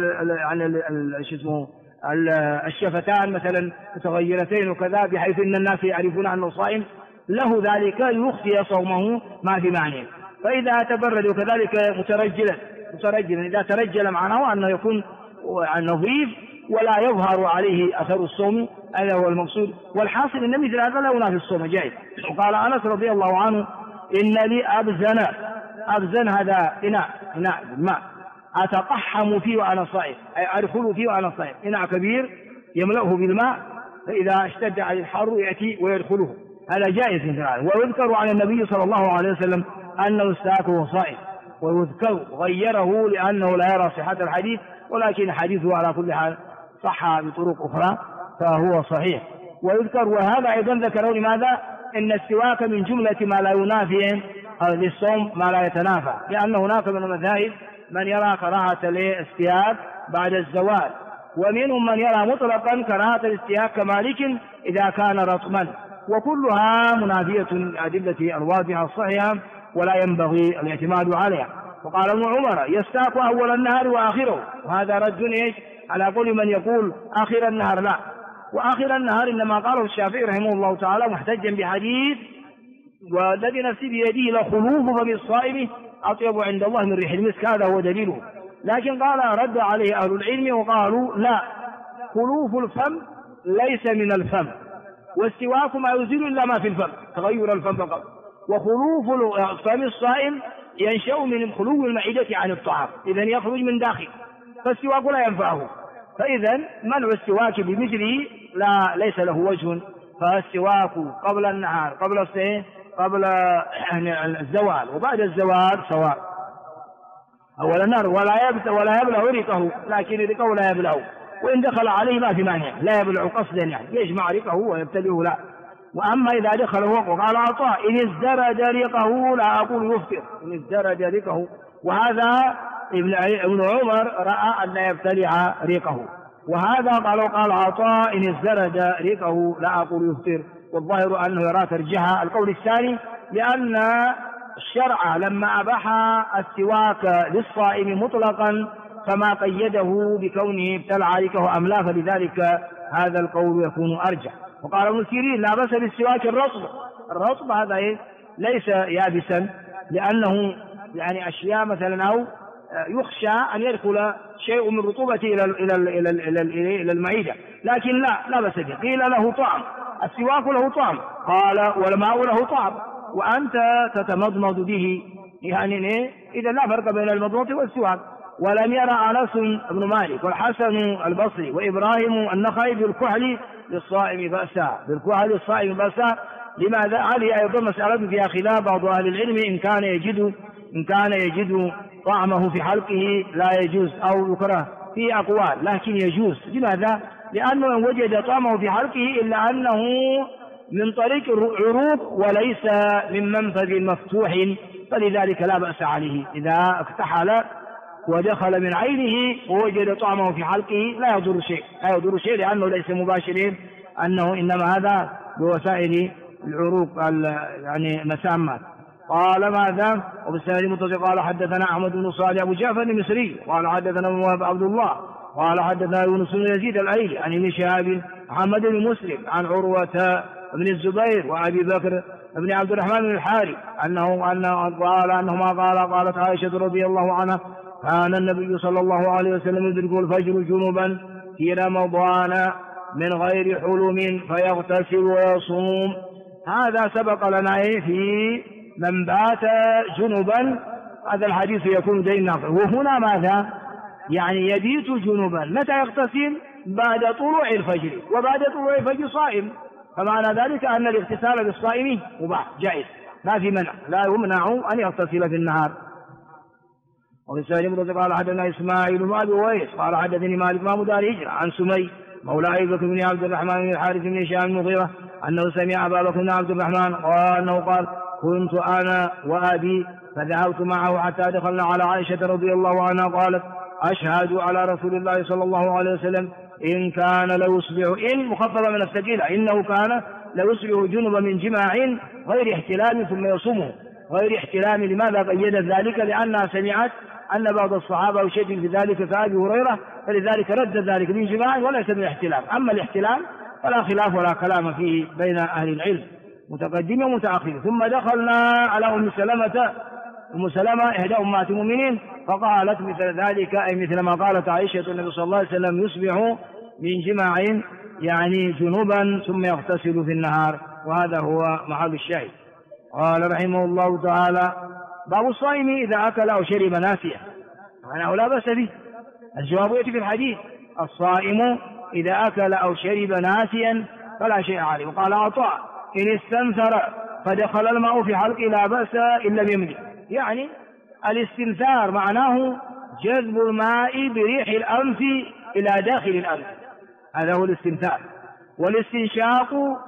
الشفتان مثلا متغيرتين وكذا، بحيث ان الناس يعرفون انه صائم، له ذلك يخفي صومه ما في معنى. فاذا تبرد وكذلك مترجلا، اذا ترجل معناه انه يكون نظيف ولا يظهر عليه اثر الصوم، هذا هو المقصود. والحاصل ان مثل هذا لا ينافي الصوم، جائز. وقال انس رضي الله عنه: ان لي أبزن هذا إناء ماء أتقحم فيه وأنا صائم، أي أدخل فيه وأنا صائم، إناء كبير يملأه بالماء، فإذا اشتد عليه الحر يأتي ويدخله، هذا جائز من ذلك. ويذكر عن النبي صلى الله عليه وسلم أنه استاك وهو صائم، ويذكر غيره لأنه لا يرى صحة الحديث، ولكن حديثه على كل حال صح بطرق أخرى فهو صحيح. ويذكر، وهذا أيضا ذكره لماذا؟ إن السواك من جملة ما لا ينافي للصوم ما لا يتنافى، لأن هناك من المذاهب من يرى كراهة الاستياك بعد الزوال، ومنهم من يرى مطلقا كراهة الاستياك كمالك إذا كان رطما، وكلها منافية للأدلة الواضحة الصحيحة ولا ينبغي الاعتماد عليها. وقال ابن عمر يستاك أول النهار وآخره، وهذا رد على قول من يقول آخر النهار، لا، وآخر النهار إنما قاله الشافعي رحمه الله تعالى محتجا بحديث والذي نفسي بيده لخلوف فم الصائم أطيب عند الله من ريح المسك، هذا هو دليله. لكن قال رد عليه أهل العلم وقالوا لا، خلوف الفم ليس من الفم، والسواك ما يزيل إلا ما في الفم، تغير الفم فقط، وخلوف فم الصائم ينشأ من خلو المعدة عن الطعام، إذن يخرج من داخل، فالسواك لا ينفعه، فإذا منع السواك بمثله ليس له وجه. فالسواك قبل النهار قبل الزوال وبعد الزوال سواء، أول النهار ولا يبلغ ريقه، لكن ريقه لا يبلغ، وإن دخل عليه ما في مانع، لا يبلغ قصدا يعني يجمع ريقه ويبتلعه، لا. وأما إذا دخل وقال عطاء إن ازدرج ريقه لا أقول يفطر، إن ازدرج ريقه، وهذا ابن عمر رأى أن لا يبتلع ريقه، وهذا قال عطاء إن ازدرج ريقه لا أقول يفطر، والظاهر أنه يرى ترجيح القول الثاني، لأن الشرع لما أباح السواك للصائم مطلقا فما قيده بكونه ابتلع ريقه أم لا، فلذلك هذا القول يكون أرجح. وقال ابن سيرين لا بأس بالسواك الرطب هذا ليس يابسا، لأنه يعني أشياء مثلا أو يخشى أن يدخل شيء من رطوبته إلى المعدة، لكن لا بأس به. قيل له طعم، السواك له طعم، قال والماء له طعم، وأنت تتمضمض به، يعني إذا لا فرق بين المضمضة والسواك. ولم يرى أنس بن مالك والحسن البصري وإبراهيم النخعي بالكحل للصائم بأسا، بالكحل للصائم بأسا. لماذا؟ هذه أيضا مسألة فيها خلاف بعض أهل العلم، إن كان يجد طعمه في حلقه لا يجوز أو يكره، في أقوال، لكن يجوز. لماذا؟ لأنه إن وجد طعمه في حلقه إلا أنه من طريق العروق وليس من منفذ مفتوح، فلذلك لا بأس عليه إذا اكتحل ودخل من عينه ووجد طعمه في حلقه، لا يضر شيء لأنه ليس مباشر، أنه إنما هذا بوسائل العروق يعني مسامات. قال ماذا؟ وبالسند المتصل قال حدثنا أحمد بن صالح أبو جعفر المصري قال حدثنا موهب عبد الله قال حدثنا يونس بن يزيد الأيلي عن ابن شهاب محمد بن مسلم عن عروة بن الزبير وأبي بكر بن عبد الرحمن بن الحارث قالت عائشة رضي الله عنها كان النبي صلى الله عليه وسلم يدرك الفجر جنبا في رمضان من غير حلم فيغتسل ويصوم. هذا سبق لنا في من بات جنبا، هذا الحديث يكون دين نافع. وهنا ماذا؟ يعني يبيت جنبا، متى يغتسل؟ بعد طلوع الفجر، وبعد طلوع الفجر صائم، فمعنى ذلك أن الاغتسال للصائم مباح جائز، ما في منع، لا يمنع أن يغتسل في النهار. وفي سائل قال حدثنا إسماعيل بن أبي أويس قال حدثني مالك بن دار هجرة عن سمي مولى أبي بكر بن عبد الرحمن بن الحارث بن هشام المغيرة أنه سمع أبا بكر بن عبد الرحمن أنه قال كنت أنا وأبي فذهبت معه حتى دخلنا على عائشة رضي الله عنها قالت أشهد على رسول الله صلى الله عليه وسلم إن كان ليصبح، إن مخففة من الثقيلة، إنه كان ليصبح جنبا من جماع غير احتلام ثم يصومه، غير احتلام. لماذا قيدت ذلك؟ لأنها سمعت أن بعض الصحابة يشدد في ذلك كأبي هريرة، فلذلك رد ذلك من جماع وليس من احتلام. أما الاحتلام فلا خلاف ولا كلام فيه بين أهل العلم متقدم ومتأخر. ثم دخلنا على أم سلمة إحدى أمهات المؤمنين فقالت مثل ذلك، أي مثل ما قالت عائشة النبي صلى الله عليه وسلم يصبح من جماع يعني جنوبا ثم يغتسل في النهار، وهذا هو محل الشاهد. قال رحمه الله تعالى باب الصائم إذا أكل أو شرب ناسيا، معناه لا بأس به. الجواب يأتي في الحديث الصائم إذا أكل أو شرب ناسيا فلا شيء عليه. وقال عطاء إن استنثر فدخل الماء في حلقه لا بأس إلا بيمنه، يعني الاستنثار معناه جذب الماء بريح الأنف إلى داخل الأنف، هذا هو الاستنثار. والاستنشاق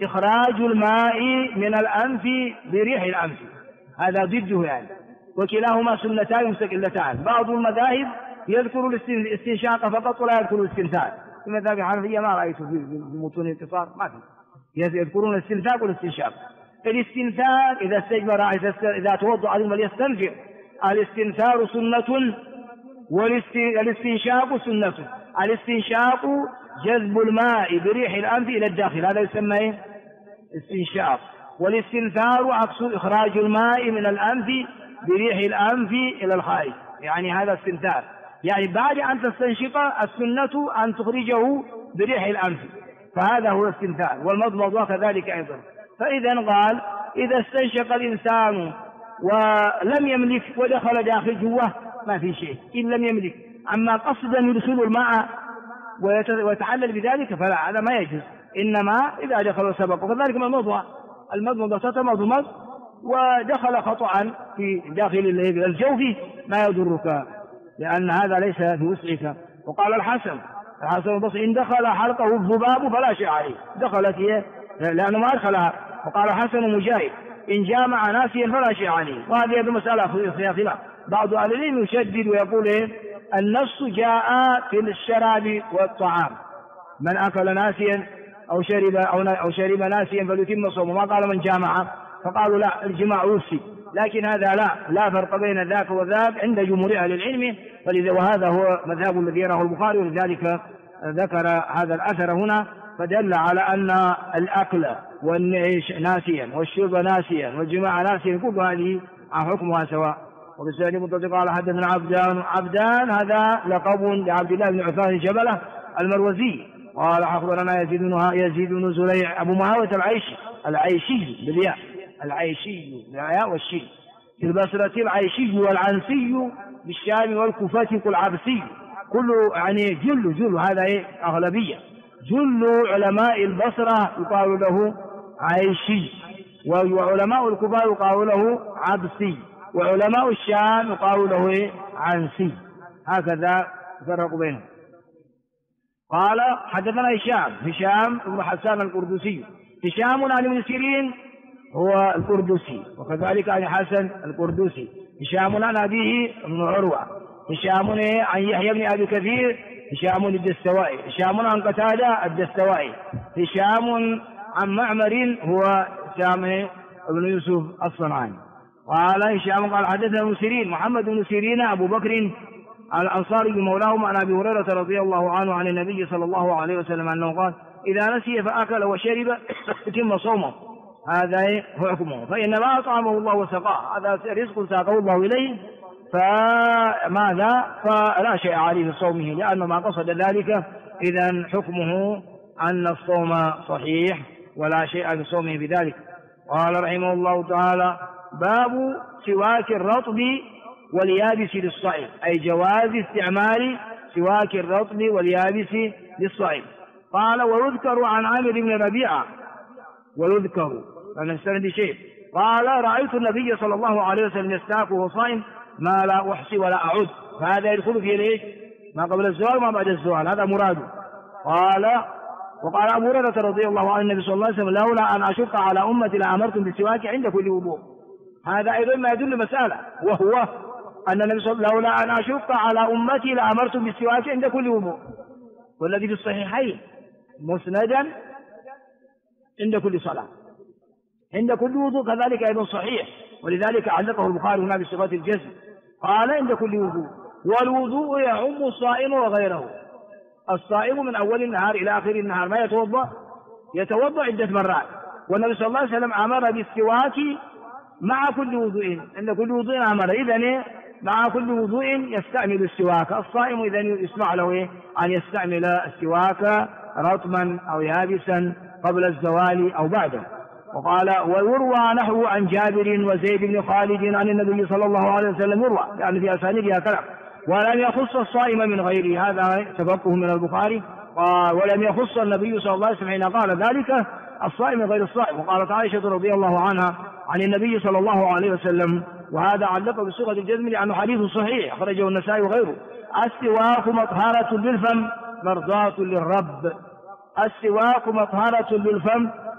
إخراج الماء من الأنف بريح الأنف، هذا ضده يعني، وكلاهما سنتان مستقلتان. بعض المذاهب يذكر الاستنشاق فقط ولا يذكر الاستنثار، في المذاهب الحنفية ما رأيته في متون الانتصار ما في، يذكرون الاستنثاق والاستنشاق. الاستنثار إذا استجمر إذا توضأ علم ليستنثر، الاستنثار سنة والاستنشاق سنة. الاستنشاق جذب الماء بريح الأنف إلى الداخل، هذا يسمى استنشاق. والاستنثار عكس إخراج الماء من الأنف بريح الأنف إلى الخارج، يعني هذا استنثار، يعني بعد أن تستنشق السنة أن تخرجه بريح الأنف، فهذا هو الاستنثار. والمضمضة كذلك أيضا. فإذا قال إذا استنشق الإنسان ولم يملك ودخل داخل جوه ما في شيء إن لم يملك، أما قصدا يدخل الماء ويتحلل بذلك فلا، هذا ما يجوز، إنما إذا دخل سبق. وكذلك المضمضة تتمضمض ودخل خطأ في داخل الجوف ما يضرك، لأن هذا ليس في وسعك. وقال الحسن البصري إن دخل حلقه الذباب فلا شيء عليه، دخلت هي لأنه ما أدخلها. وقال حسن مجاهد إن جامع ناسيا فلا شيء عليه. وهذه المسألة فيها خلاف، بعض أهل العلم يشدد ويقول النص جاء في الشراب والطعام، من أكل ناسيا أو شرب ناسيا فليتم صومه، ما قال من جامع، فقالوا لا الجماع يفسد. لكن هذا لا فرق بين ذاك وذاك عند جمهور أهل العلم، وهذا هو مذهب الذي يراه البخاري، ولذلك ذكر هذا الأثر هنا، فدل على أن الأكل والنعيش ناسيا والشرب ناسيا والجماع ناسيا كل هذه حكمها سواء. وبالسند متصل قال حدثنا عبدان هذا لقب لعبد الله بن عثمان الجبلة المروزي قال أخبرنا يزيد بن زريع أبو معاوية العيشي بالياء، العيشي بالياء والشين، في البصرة العيشي والعنسي بالشام والكوفة العبسي، كله يعني جل هذا أغلبية، جل علماء البصرة يقال له عيشي، وعلماء الكوفة يقال له عبسي، وعلماء الشام يقال له عنسي، هكذا يفرق بينهم. قال حدثنا هشام بن حسان القردسي، هشام عن ابن سيرين هو القردسي، وكذلك عن حسن القردسي، هشام عن أبيه ابن عروة، هشام عن يحيى بن أبي كثير، هشام الدستوائي، هشام عن قتادة الدستوائي، هشام عن معمر هو هشام بن يوسف الصنعاني. قال هشام قال حدثنا ابن سيرين محمد بن سيرين أبو بكر الأنصاري مولاهم عن أبي هريرة رضي الله عنه عن النبي صلى الله عليه وسلم أنه قال إذا نسي فأكل وشرب يتم صومه، هذا هو حكمه، فإنما أطعمه الله وسقاه، هذا رزق ساقه الله إليه، فلا شيء عليه في صومه لأنه ما قصد ذلك، إذن حكمه أن الصوم صحيح ولا شيء في صومه بذلك. قال رحمه الله تعالى باب سواك الرطب واليابس للصائم، أي جواز استعمال سواك الرطب واليابس للصائم. قال ويذكر عن عامر بن ربيعة، ويذكر لأن السند شيء، قال رأيت النبي صلى الله عليه وسلم يستاك وهو صائم ما لا أحصي ولا أعد، فهذا يدخل في ليش ما قبل الزوال وما بعد الزوال، هذا مراده. وقال أبو هريرة رضي الله عنه النبي صلى الله عليه وسلم لولا أن أشق على أمتي لأمرتم بالسواك عند كل وضوء، هذا أيضا ما يدل مسألة، وهو أن النبي صلى الله عليه وسلم لولا أن أشق على أمتي لأمرتم بالسواك عند كل وضوء، والذي في الصحيحين مسندا عند كل صلاة عند كل وضوء، كذلك أيضا صحيح، ولذلك علقه البخاري هنا بصيغة الجزم، قال عند كل وضوء. والوضوء يعم الصائم وغيره، الصائم من أول النهار إلى آخر النهار ما يتوضأ عدة مرات، والنبي صلى الله عليه وسلم أمر بالسواك مع كل وضوء، عند كل وضوء أمر، إذن مع كل وضوء يستعمل السواك. الصائم إذن يسمع له أن يستعمل السواك رطبا أو يابسا قبل الزوال أو بعده. وقال ويروى نحو عن جابر وزيد بن خالد عن النبي صلى الله عليه وسلم، يروى يعني في أسانيدها كلام، ولم يخص الصائم من غيره، هذا تفقه من البخاري، ولم يخص النبي صلى الله عليه وسلم حين قال ذلك الصائم غير الصائم. وقالت عائشة رضي الله عنها عن النبي صلى الله عليه وسلم، وهذا علقه بصيغة الجزم لأنه حديث صحيح أخرجه النسائي وغيره، السواك مطهرة للفم مرضاة للرب، السواك مطهرة للفم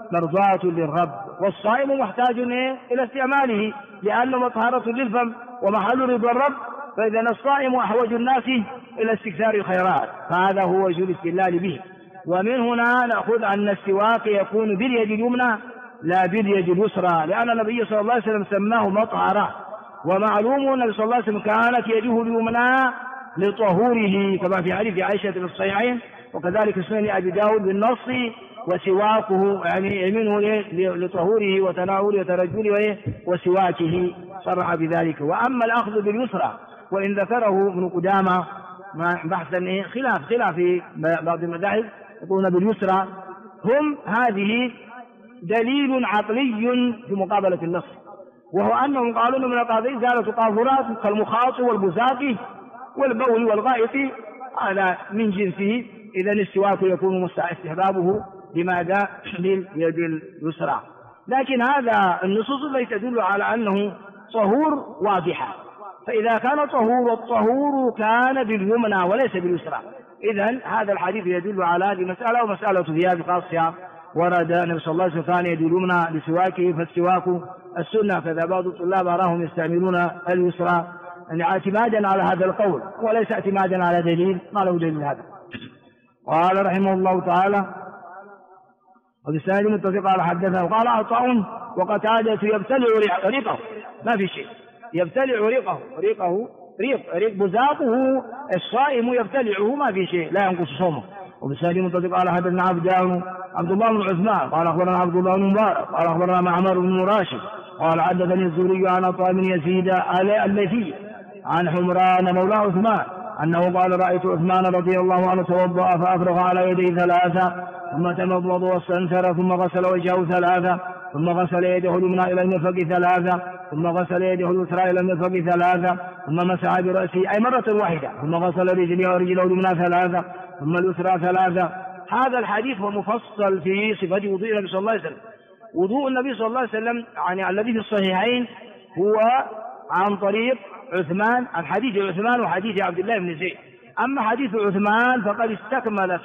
مرضاة للرب، والصائم محتاج إلى استعماله لأنه مطهرة للفم ومحل رضا الرب، فإذا الصائم أحوج الناس إلى استكثار الخيرات، فهذا هو وجه الاستدلال به. ومن هنا نأخذ أن السواك يكون باليد اليمنى لا باليد اليسرى، لأن النبي صلى الله عليه وسلم سماه مطهرة، ومعلوم النبي صلى الله عليه وسلم كانت يده اليمنى لطهوره كما في حديث عائشة في الصحيحين، وكذلك سنن أبي داود بالنص، وسواكه يعني يمينه لطهوره وتناوله وترجله وسواكه صرح بذلك. وأما الأخذ باليسرى وإن ذكره ابن قدامة بحثا خلاف في بعض المذاهب يقولون باليسرى، هم هذه دليل عقلي في مقابلة النص، وهو أنهم قالون من القاضي زالة قاذورات كالمخاط والبزاق والبول والغائط، هذا من جنسه، إذا السواك يكون استحبابه لماذا؟ لليد اليسرى. لكن هذا النصوص التي تدل على أنه طهور واضحة، فإذا كان طهور الطهور كان باليمنى وليس باليسرى، إذن هذا الحديث يدل على هذه المسألة. ومسألة ثياب خاصة ورد النبي صلى الله عليه وسلم كان يد اليمنى لسواكه، فالسواك السنة، كذا بعض الطلاب أراهم يستعملون اليسرى يعني اعتمادا على هذا القول وليس اعتمادا على دليل ما له دليل هذا. قال رحمه الله تعالى وبالسند متفق قال حدثنا وقال عطاء وقتادة يبتلع ريقه، ما في شيء يبتلع ريقه ريق بزاقه الصائم يبتلعه ما في شيء لا ينقص صومه. وبالسند متفق قال حدثنا عبد الله بن عثمان قال أخبرنا عبد الله بن مبارك قال أخبرنا معمر بن راشد قال حدثني الزهري عن عطاء بن يزيد الليثي عن حمران مولى عثمان أنه قال رأيت عثمان رضي الله عنه توضأ فأفرغ على يديه ثلاثة ثم تمضمض واستنثر ثم غسل وجهه ثلاثة ثم غسل يده اليمنى إلى المرفق ثلاثة ثم غسل يده اليسرى إلى المرفق ثلاثة ثم مسح برأسه أي مرة واحدة ثم غسل رجله ورجله اليمنى ثلاثة ثم اليسرى ثلاثة. هذا الحديث هو مفصل في صفة وضوء النبي صلى الله عليه وسلم. وضوء النبي صلى الله عليه وسلم يعني الذي في الصحيحين هو عن طريق عثمان، عن حديث عثمان وحديث عبد الله بن زيد. أما حديث عثمان فقد استكمل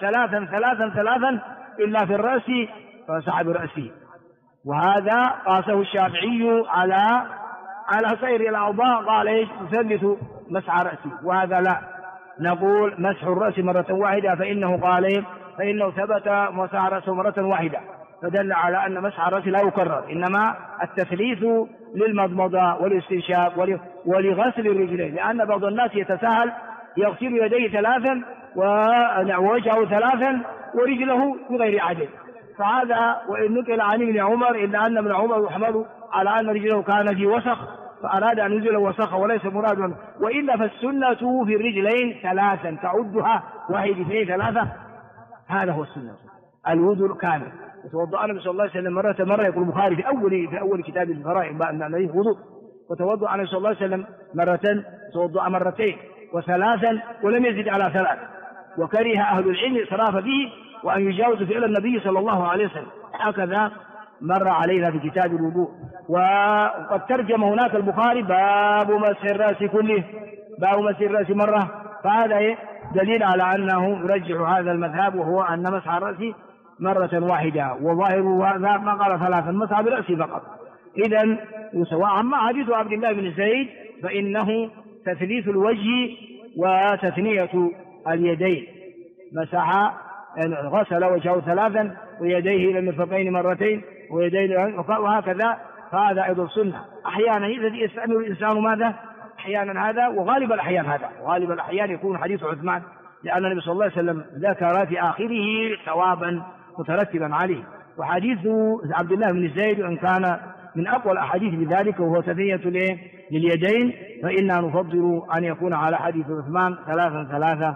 ثلاثا إلا في الرأس فمسح برأسه، وهذا قاسه الشافعي على سائر الأعضاء، قال ايش؟ يثلث مسح رأسه، وهذا لا، نقول مسح الرأس مرة واحدة فإنه ثبت مسح رأسه مرة واحدة، فدل على أن مسح الرأس لا يكرر، إنما التثليث للمضمضة والاستنشاق ولغسل الرجلين، لأن بعض الناس يتساهل يغسل يديه ثلاثا ووجهه ثلاثا ورجله بغير عدد، فهذا وإن نقل عن ابن عمر إلا أن ابن عمر يحمل على أن رجله كان في وسخ فأراد أن ينزل وسخ وليس مراد، وإلا فالسنة في الرجلين ثلاثا تعدها 1 2 3، هذا هو السنة الوضوء كامل. وتوضأ النبي صلى الله عليه وسلم مرة يقول البخاري في أول كتاب الفرائض بأن عليه وضوء، وتوضأ النبي صلى الله عليه وسلم مرة، توضأ مرتين وثلاثا ولم يزد على 3، وكره أهل العلم الإسراف به وأن يجاوز فعل النبي صلى الله عليه وسلم، هكذا مر علينا في كتاب الوضوء. وقد ترجم هناك البخاري باب مسح الرأس كله، باب مسح الرأس مرة، فهذا دليل على أنه يرجح هذا المذهب، وهو أن مسح الرأس مرة واحدة، وظاهره هذا ما قال 3 مسح برأسه فقط. إذن سواء. أما حديث عبد الله بن زيد فإنه تثليث الوجه وتثنية اليدين، مسح غسل وجهه 3 ويديه إلى المرفقين مرتين ويديه وهكذا، فهذا أيضا سنة. أحيانا الذي يستعمل الإنسان ماذا؟ أحيانا هذا، وغالب الأحيان هذا، وغالب الأحيان يكون حديث عثمان، لأن النبي صلى الله عليه وسلم ذكر في آخره ثوابا مترتبا عليه. وحديث عبد الله بن زيد وإن كان من أقوى الأحاديث بذلك وهو تثنية لليدين، فإننا نفضل أن يكون على حديث عثمان 3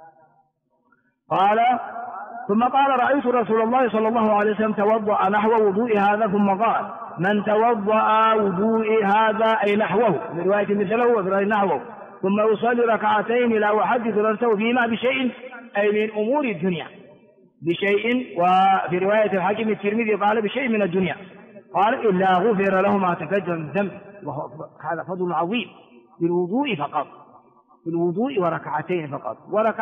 قال ثم قال رأيت رسول الله صلى الله عليه وسلم توضأ نحو وضوء هذا، ثم قال من توضأ وضوء هذا أي نحوه، من رواية مثله وفي رواية نحوه، ثم يصلي 2 لا أحدث نفسه فيما بشيء أي من أمور الدنيا بشيء، وفي رواية الحاكم الترمذي قال بشيء من الدنيا، قال إلا غفر له ما تقدم من ذنب. هذا فضل عظيم بالوضوء فقط، بالوضوء وركعتين فقط،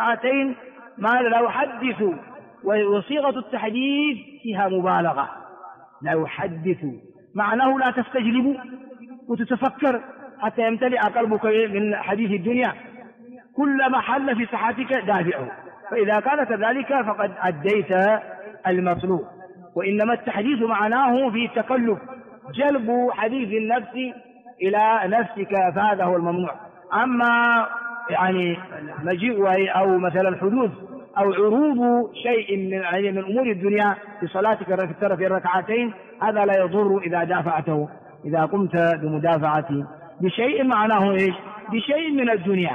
وركعتين ما لا يحدث، وصيغة التحديث فيها مبالغة، لا يحدث معناه لا تستجلب وتتفكر حتى يمتلئ قلبك من حديث الدنيا، كل محل في صحتك دافعه، فإذا كان كذلك فقد أديت المطلوب. وإنما التحديث معناه في التكلف، جلب حديث النفس إلى نفسك، فهذا هو الممنوع. أما يعني مجيء أو مثلا حدوث أو عروض شيء من أمور الدنيا في صلاتك في الركعتين، هذا لا يضر إذا دافعته، إذا قمت بمدافعته بشيء معناه إيش؟ بشيء من الدنيا،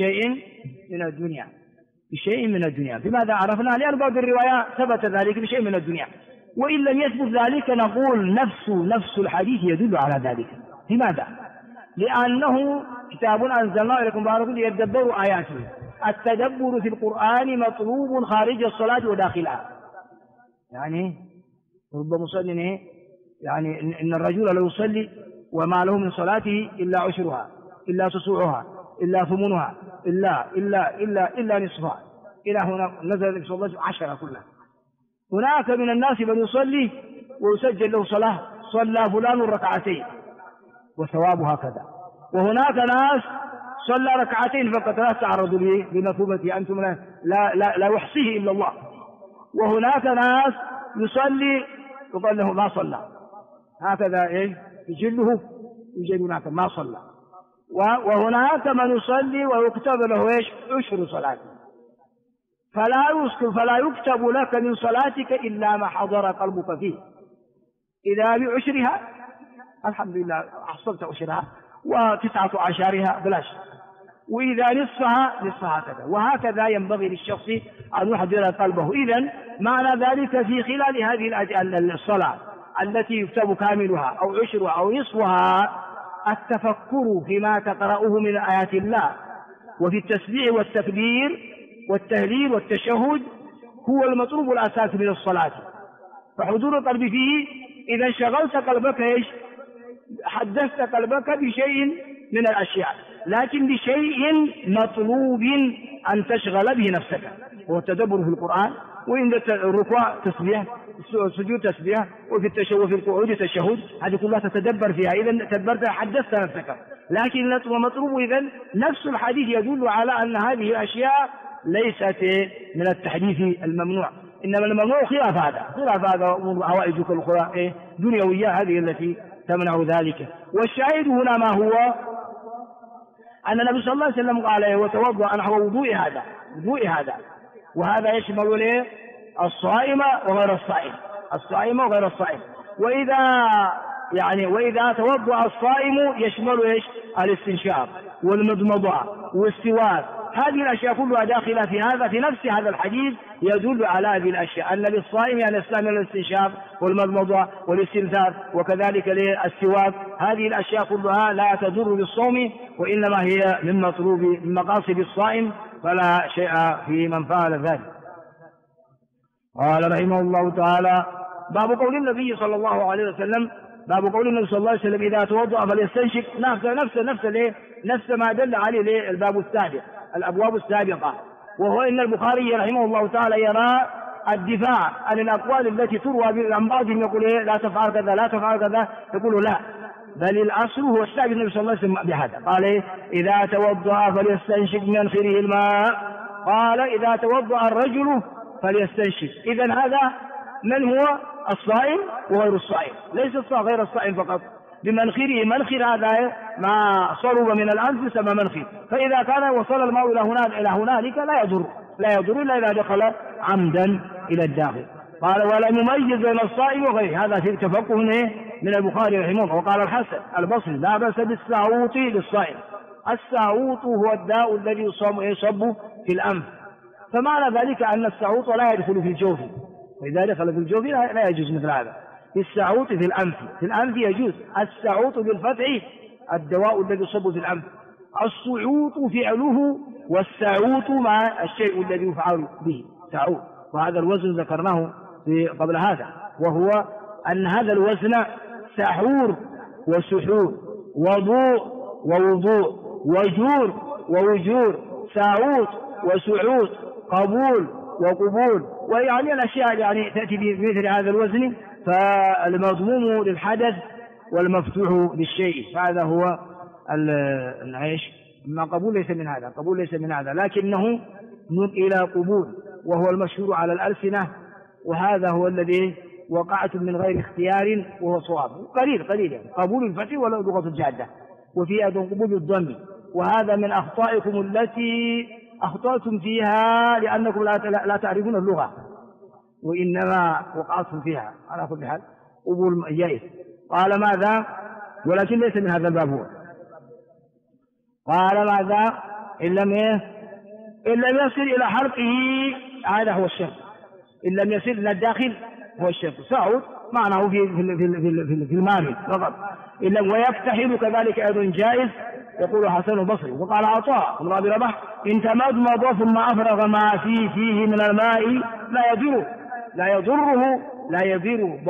بشيء من الدنيا. بماذا عرفنا؟ لأن بعض الروايات ثبت ذلك بشيء من الدنيا، وإن لم يثبت ذلك نقول نفس الحديث يدل على ذلك. لماذا؟ لأنه كتاب أنزلناه إليكم مبارك ليدبروا آياته. التدبر في القرآن مطلوب خارج الصلاة وداخلها. يعني رب مصلٍ يعني إن الرجل لا يصلي وما له من صلاته إلا عشرها، إلا تسوعها، إلا ثمنها، إلا نصفها، إلى هنا نزل في الله 10 كلها. هناك من الناس من يصلي ويسجل له صلاة صلى فلان ركعتين وثوابها كذا، وهناك ناس صلى ركعتين فقط لا تعرضوا لي بمثوبة أنتم لا يحصيه إلا الله، وهناك ناس يصلي يقال له ما صلى، هكذا يجله يجل هناك ما صلى. وهناك من يصلي ويكتب له عشر صلاته، فلا يكتب لك من صلاتك إلا ما حضر قلبك فيه. إذا بعشرها الحمد لله حصلت عشرها، 19 بلاش، وإذا نصفها كذا، وهكذا ينبغي للشخص أن يحضر قلبه. إذن معنى ذلك في خلال هذه الصلاة التي يكتب كاملها أو عشرها أو نصفها التفكر فيما تقرأه من آيات الله، وفي التسبيح والتكبير والتهليل والتشهد هو المطلوب الأساس من الصلاة. فحضور القلب فيه إذا شغلت قلبك حدثت قلبك بشيء من الأشياء، لكن بشيء مطلوب أن تشغل به نفسك، هو التدبر في القرآن، وإن الركوع تسبيح، السجود تسبيح، وفي التشهد في القعود تشهد، هذه كلها تتدبر فيها. إذا تدبرت حدثت نفسك، لكن المطلوب إذن نفس الحديث يدل على أن هذه الأشياء ليست من التحديث الممنوع، إنما الممنوع خلاف هذا هوائجك الأخرى دنيوية، هذه التي تمنع ذلك. والشاهد هنا ما هو أن النبي صلى الله عليه وسلم قال وتوضأ نحو وضوء هذا، وهذا يشمل الصائم وغير الصائم. وإذا توضأ الصائم يشمل الاستنشاق والمضمضة والسواك، هذه الأشياء كلها داخلة في نفس هذا الحديث يدل على هذه الأشياء، أن للصائم يعني الإسلام الاستنشاق والمضمضة والاستنثار، وكذلك للسواك. هذه الأشياء كلها لا تضر بالصوم، وإنما هي من مقاصد الصائم، فلا شيء في من فعل ذلك. قال رحمه الله تعالى: باب قول النبي صلى الله عليه وسلم إذا توضأ فليستنشق نفس ما دل عليه الأبواب السابقة. وهو إن البخاري رحمه الله تعالى يرى الدفاع عن الأقوال التي تروى عن بعضهم، يقول لا تفعل كذا، يقول لا، بل الأصل هو الثابت النبي صلى الله عليه وسلم بهذا. قال إذا توضأ فليستنشق من منخره الماء، قال إذا توضأ الرجل فليستنشق. إذن هذا من هو الصائم وغير الصائم، ليس غير الصائم فقط، بمنخره. منخر هذا ما صلب من الأنف يسمى منخر، فإذا كان وصل الماء إلى هنالك لا يضر إلا إذا دخل عمدا إلى الداخل. قال ولا يميز بين الصائم وغيره، هذا في تفقه من البخاري رحمه الله. وقال الحسن البصري لا بأس بالسعوط للصائم. السعوط هو الداء الذي يصب في الأنف، فمعنى ذلك أن السعوط لا يدخل في الجوف، وإذا دخل في الجوف لا يجوز مثل هذا. السعوط في الأنف يجوز. السعوط بالفتح الدواء الذي يصب في الأنف، الصعوط فعله، والسعوط مع الشيء الذي يفعل به سعوط. وهذا الوزن ذكرناه قبل هذا، وهو أن هذا الوزن سحور وسحور، وضوء ووضوء، وجور ووجور، سعوط وسعوط، قبول وقبول، ويعني الأشياء تأتي بمثل هذا الوزن فالمضموم للحدث والمفتوح للشيء، فهذا هو العيش. ما قبول ليس من هذا، قبول ليس من هذا، لكنه إلى قبول، وهو المشهور على الألسنة، وهذا هو الذي وقعت من غير اختيار وهو صواب قليل يعني. قبول الفتح ولا لغة الجادة، وفي أيضا قبول الضم، وهذا من أخطائكم التي أخطأتم فيها لأنكم لا تعرفون اللغة، وإنما وقعتم فيها. على كل حال قبول جائز. قال ماذا؟ ولكن ليس من هذا الباب هو. قال ماذا؟ إن لم يصل إلى حلقه، هذا هو الشرط. إن لم يصل إلى الداخل هو الشرط. سعود معناه في المال فقط. ويفتحل كذلك أيضا جائز، يقول حسن البصري. وقال عطاء بن أبي رباح: إن تمضمض ثم أفرغ ما فيه من الماء لا يضره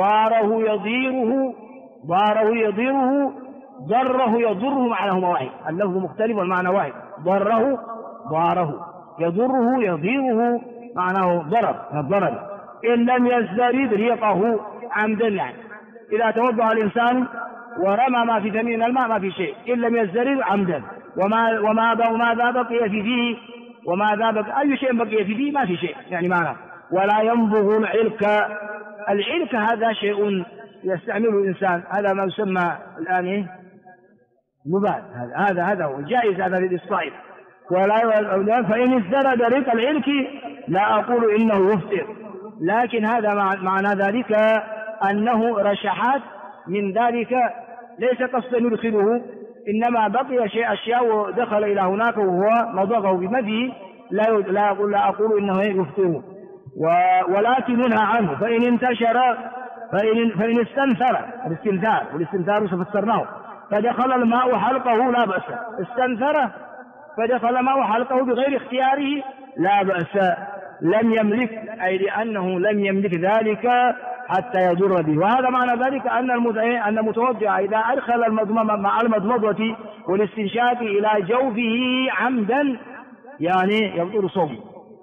ضره يضره، معناهما واحد، اللفظ مختلف والمعنى واحد. ضاره يضيره، معناه ضرر. إن لم يزدرد ريقه عمدا، يعني إذا توضأ الإنسان ورمى ما في ثمين الماء ما في شيء، إن لم يزدرد عمدا، وماذا بقي في فيه، أي شيء بقي في فيه ما في شيء، يعني معنى. ولا ينبغ العلك هذا شيء يستعمله الإنسان، هذا ما يسمى الآن مباد، هذا هو جائز، هذا للصائم. فإن ازدرد ريق العلك لا أقول إنه يفطر، لكن هذا معنى ذلك أنه رشحات من ذلك ليس قصدا يدخله، إنما بقي أشياء دخل إلى هناك وهو مضغه بمده، لا أقول إنه يفطر. ولكن ننهى عنه فإن انتشر، فإن استنثر، والاستنثار سفسرناه، فدخل الماء حلقه لا بأس. استنثر فدخل الماء حلقه بغير اختياره لا بأس. لم يملك، أي لأنه لم يملك ذلك حتى يضر به. وهذا معنى ذلك أن المتوضع إذا أدخل المضمضة مع المضمضة والاستنشاق إلى جوفه عمدا يعني يبطل صومه.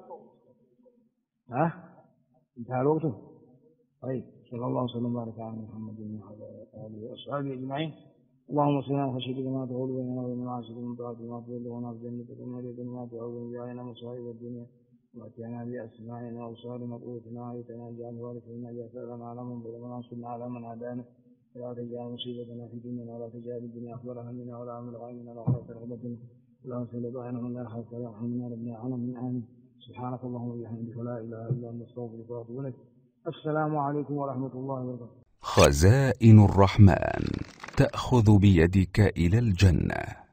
انتهى الوقت. طيب، صلى الله وسلم وبارك على محمد وعلى آله وأصحابه أجمعين. اللهم صل على خشيتك ما تقول بيننا وبين معاصيك من طاعتك ما تبلغنا بجنتك ومن يريد ما تعوذ بجاهنا مصائب الدنيا، واتينا بأسماعنا وأبصارنا وقوتنا وعيتنا اجعل وارث منا، اجعل على من ظلمنا وانصرنا على من عادانا، ولا تجعل مصيبتنا في ديننا، ولا تجعل الدنيا أكبر همنا ولا مبلغ علمنا ولا خير رغبتنا، ولا نسأل ظاهرنا من لا حول ولا قوة إلا بالله العلي العظيم. سبحانك اللهم وبحمدك لا إله إلا أنت أستغفرك وأتوب إليك. السلام عليكم ورحمة الله وبركاته. خزائن الرحمن تأخذ بيدك إلى الجنة.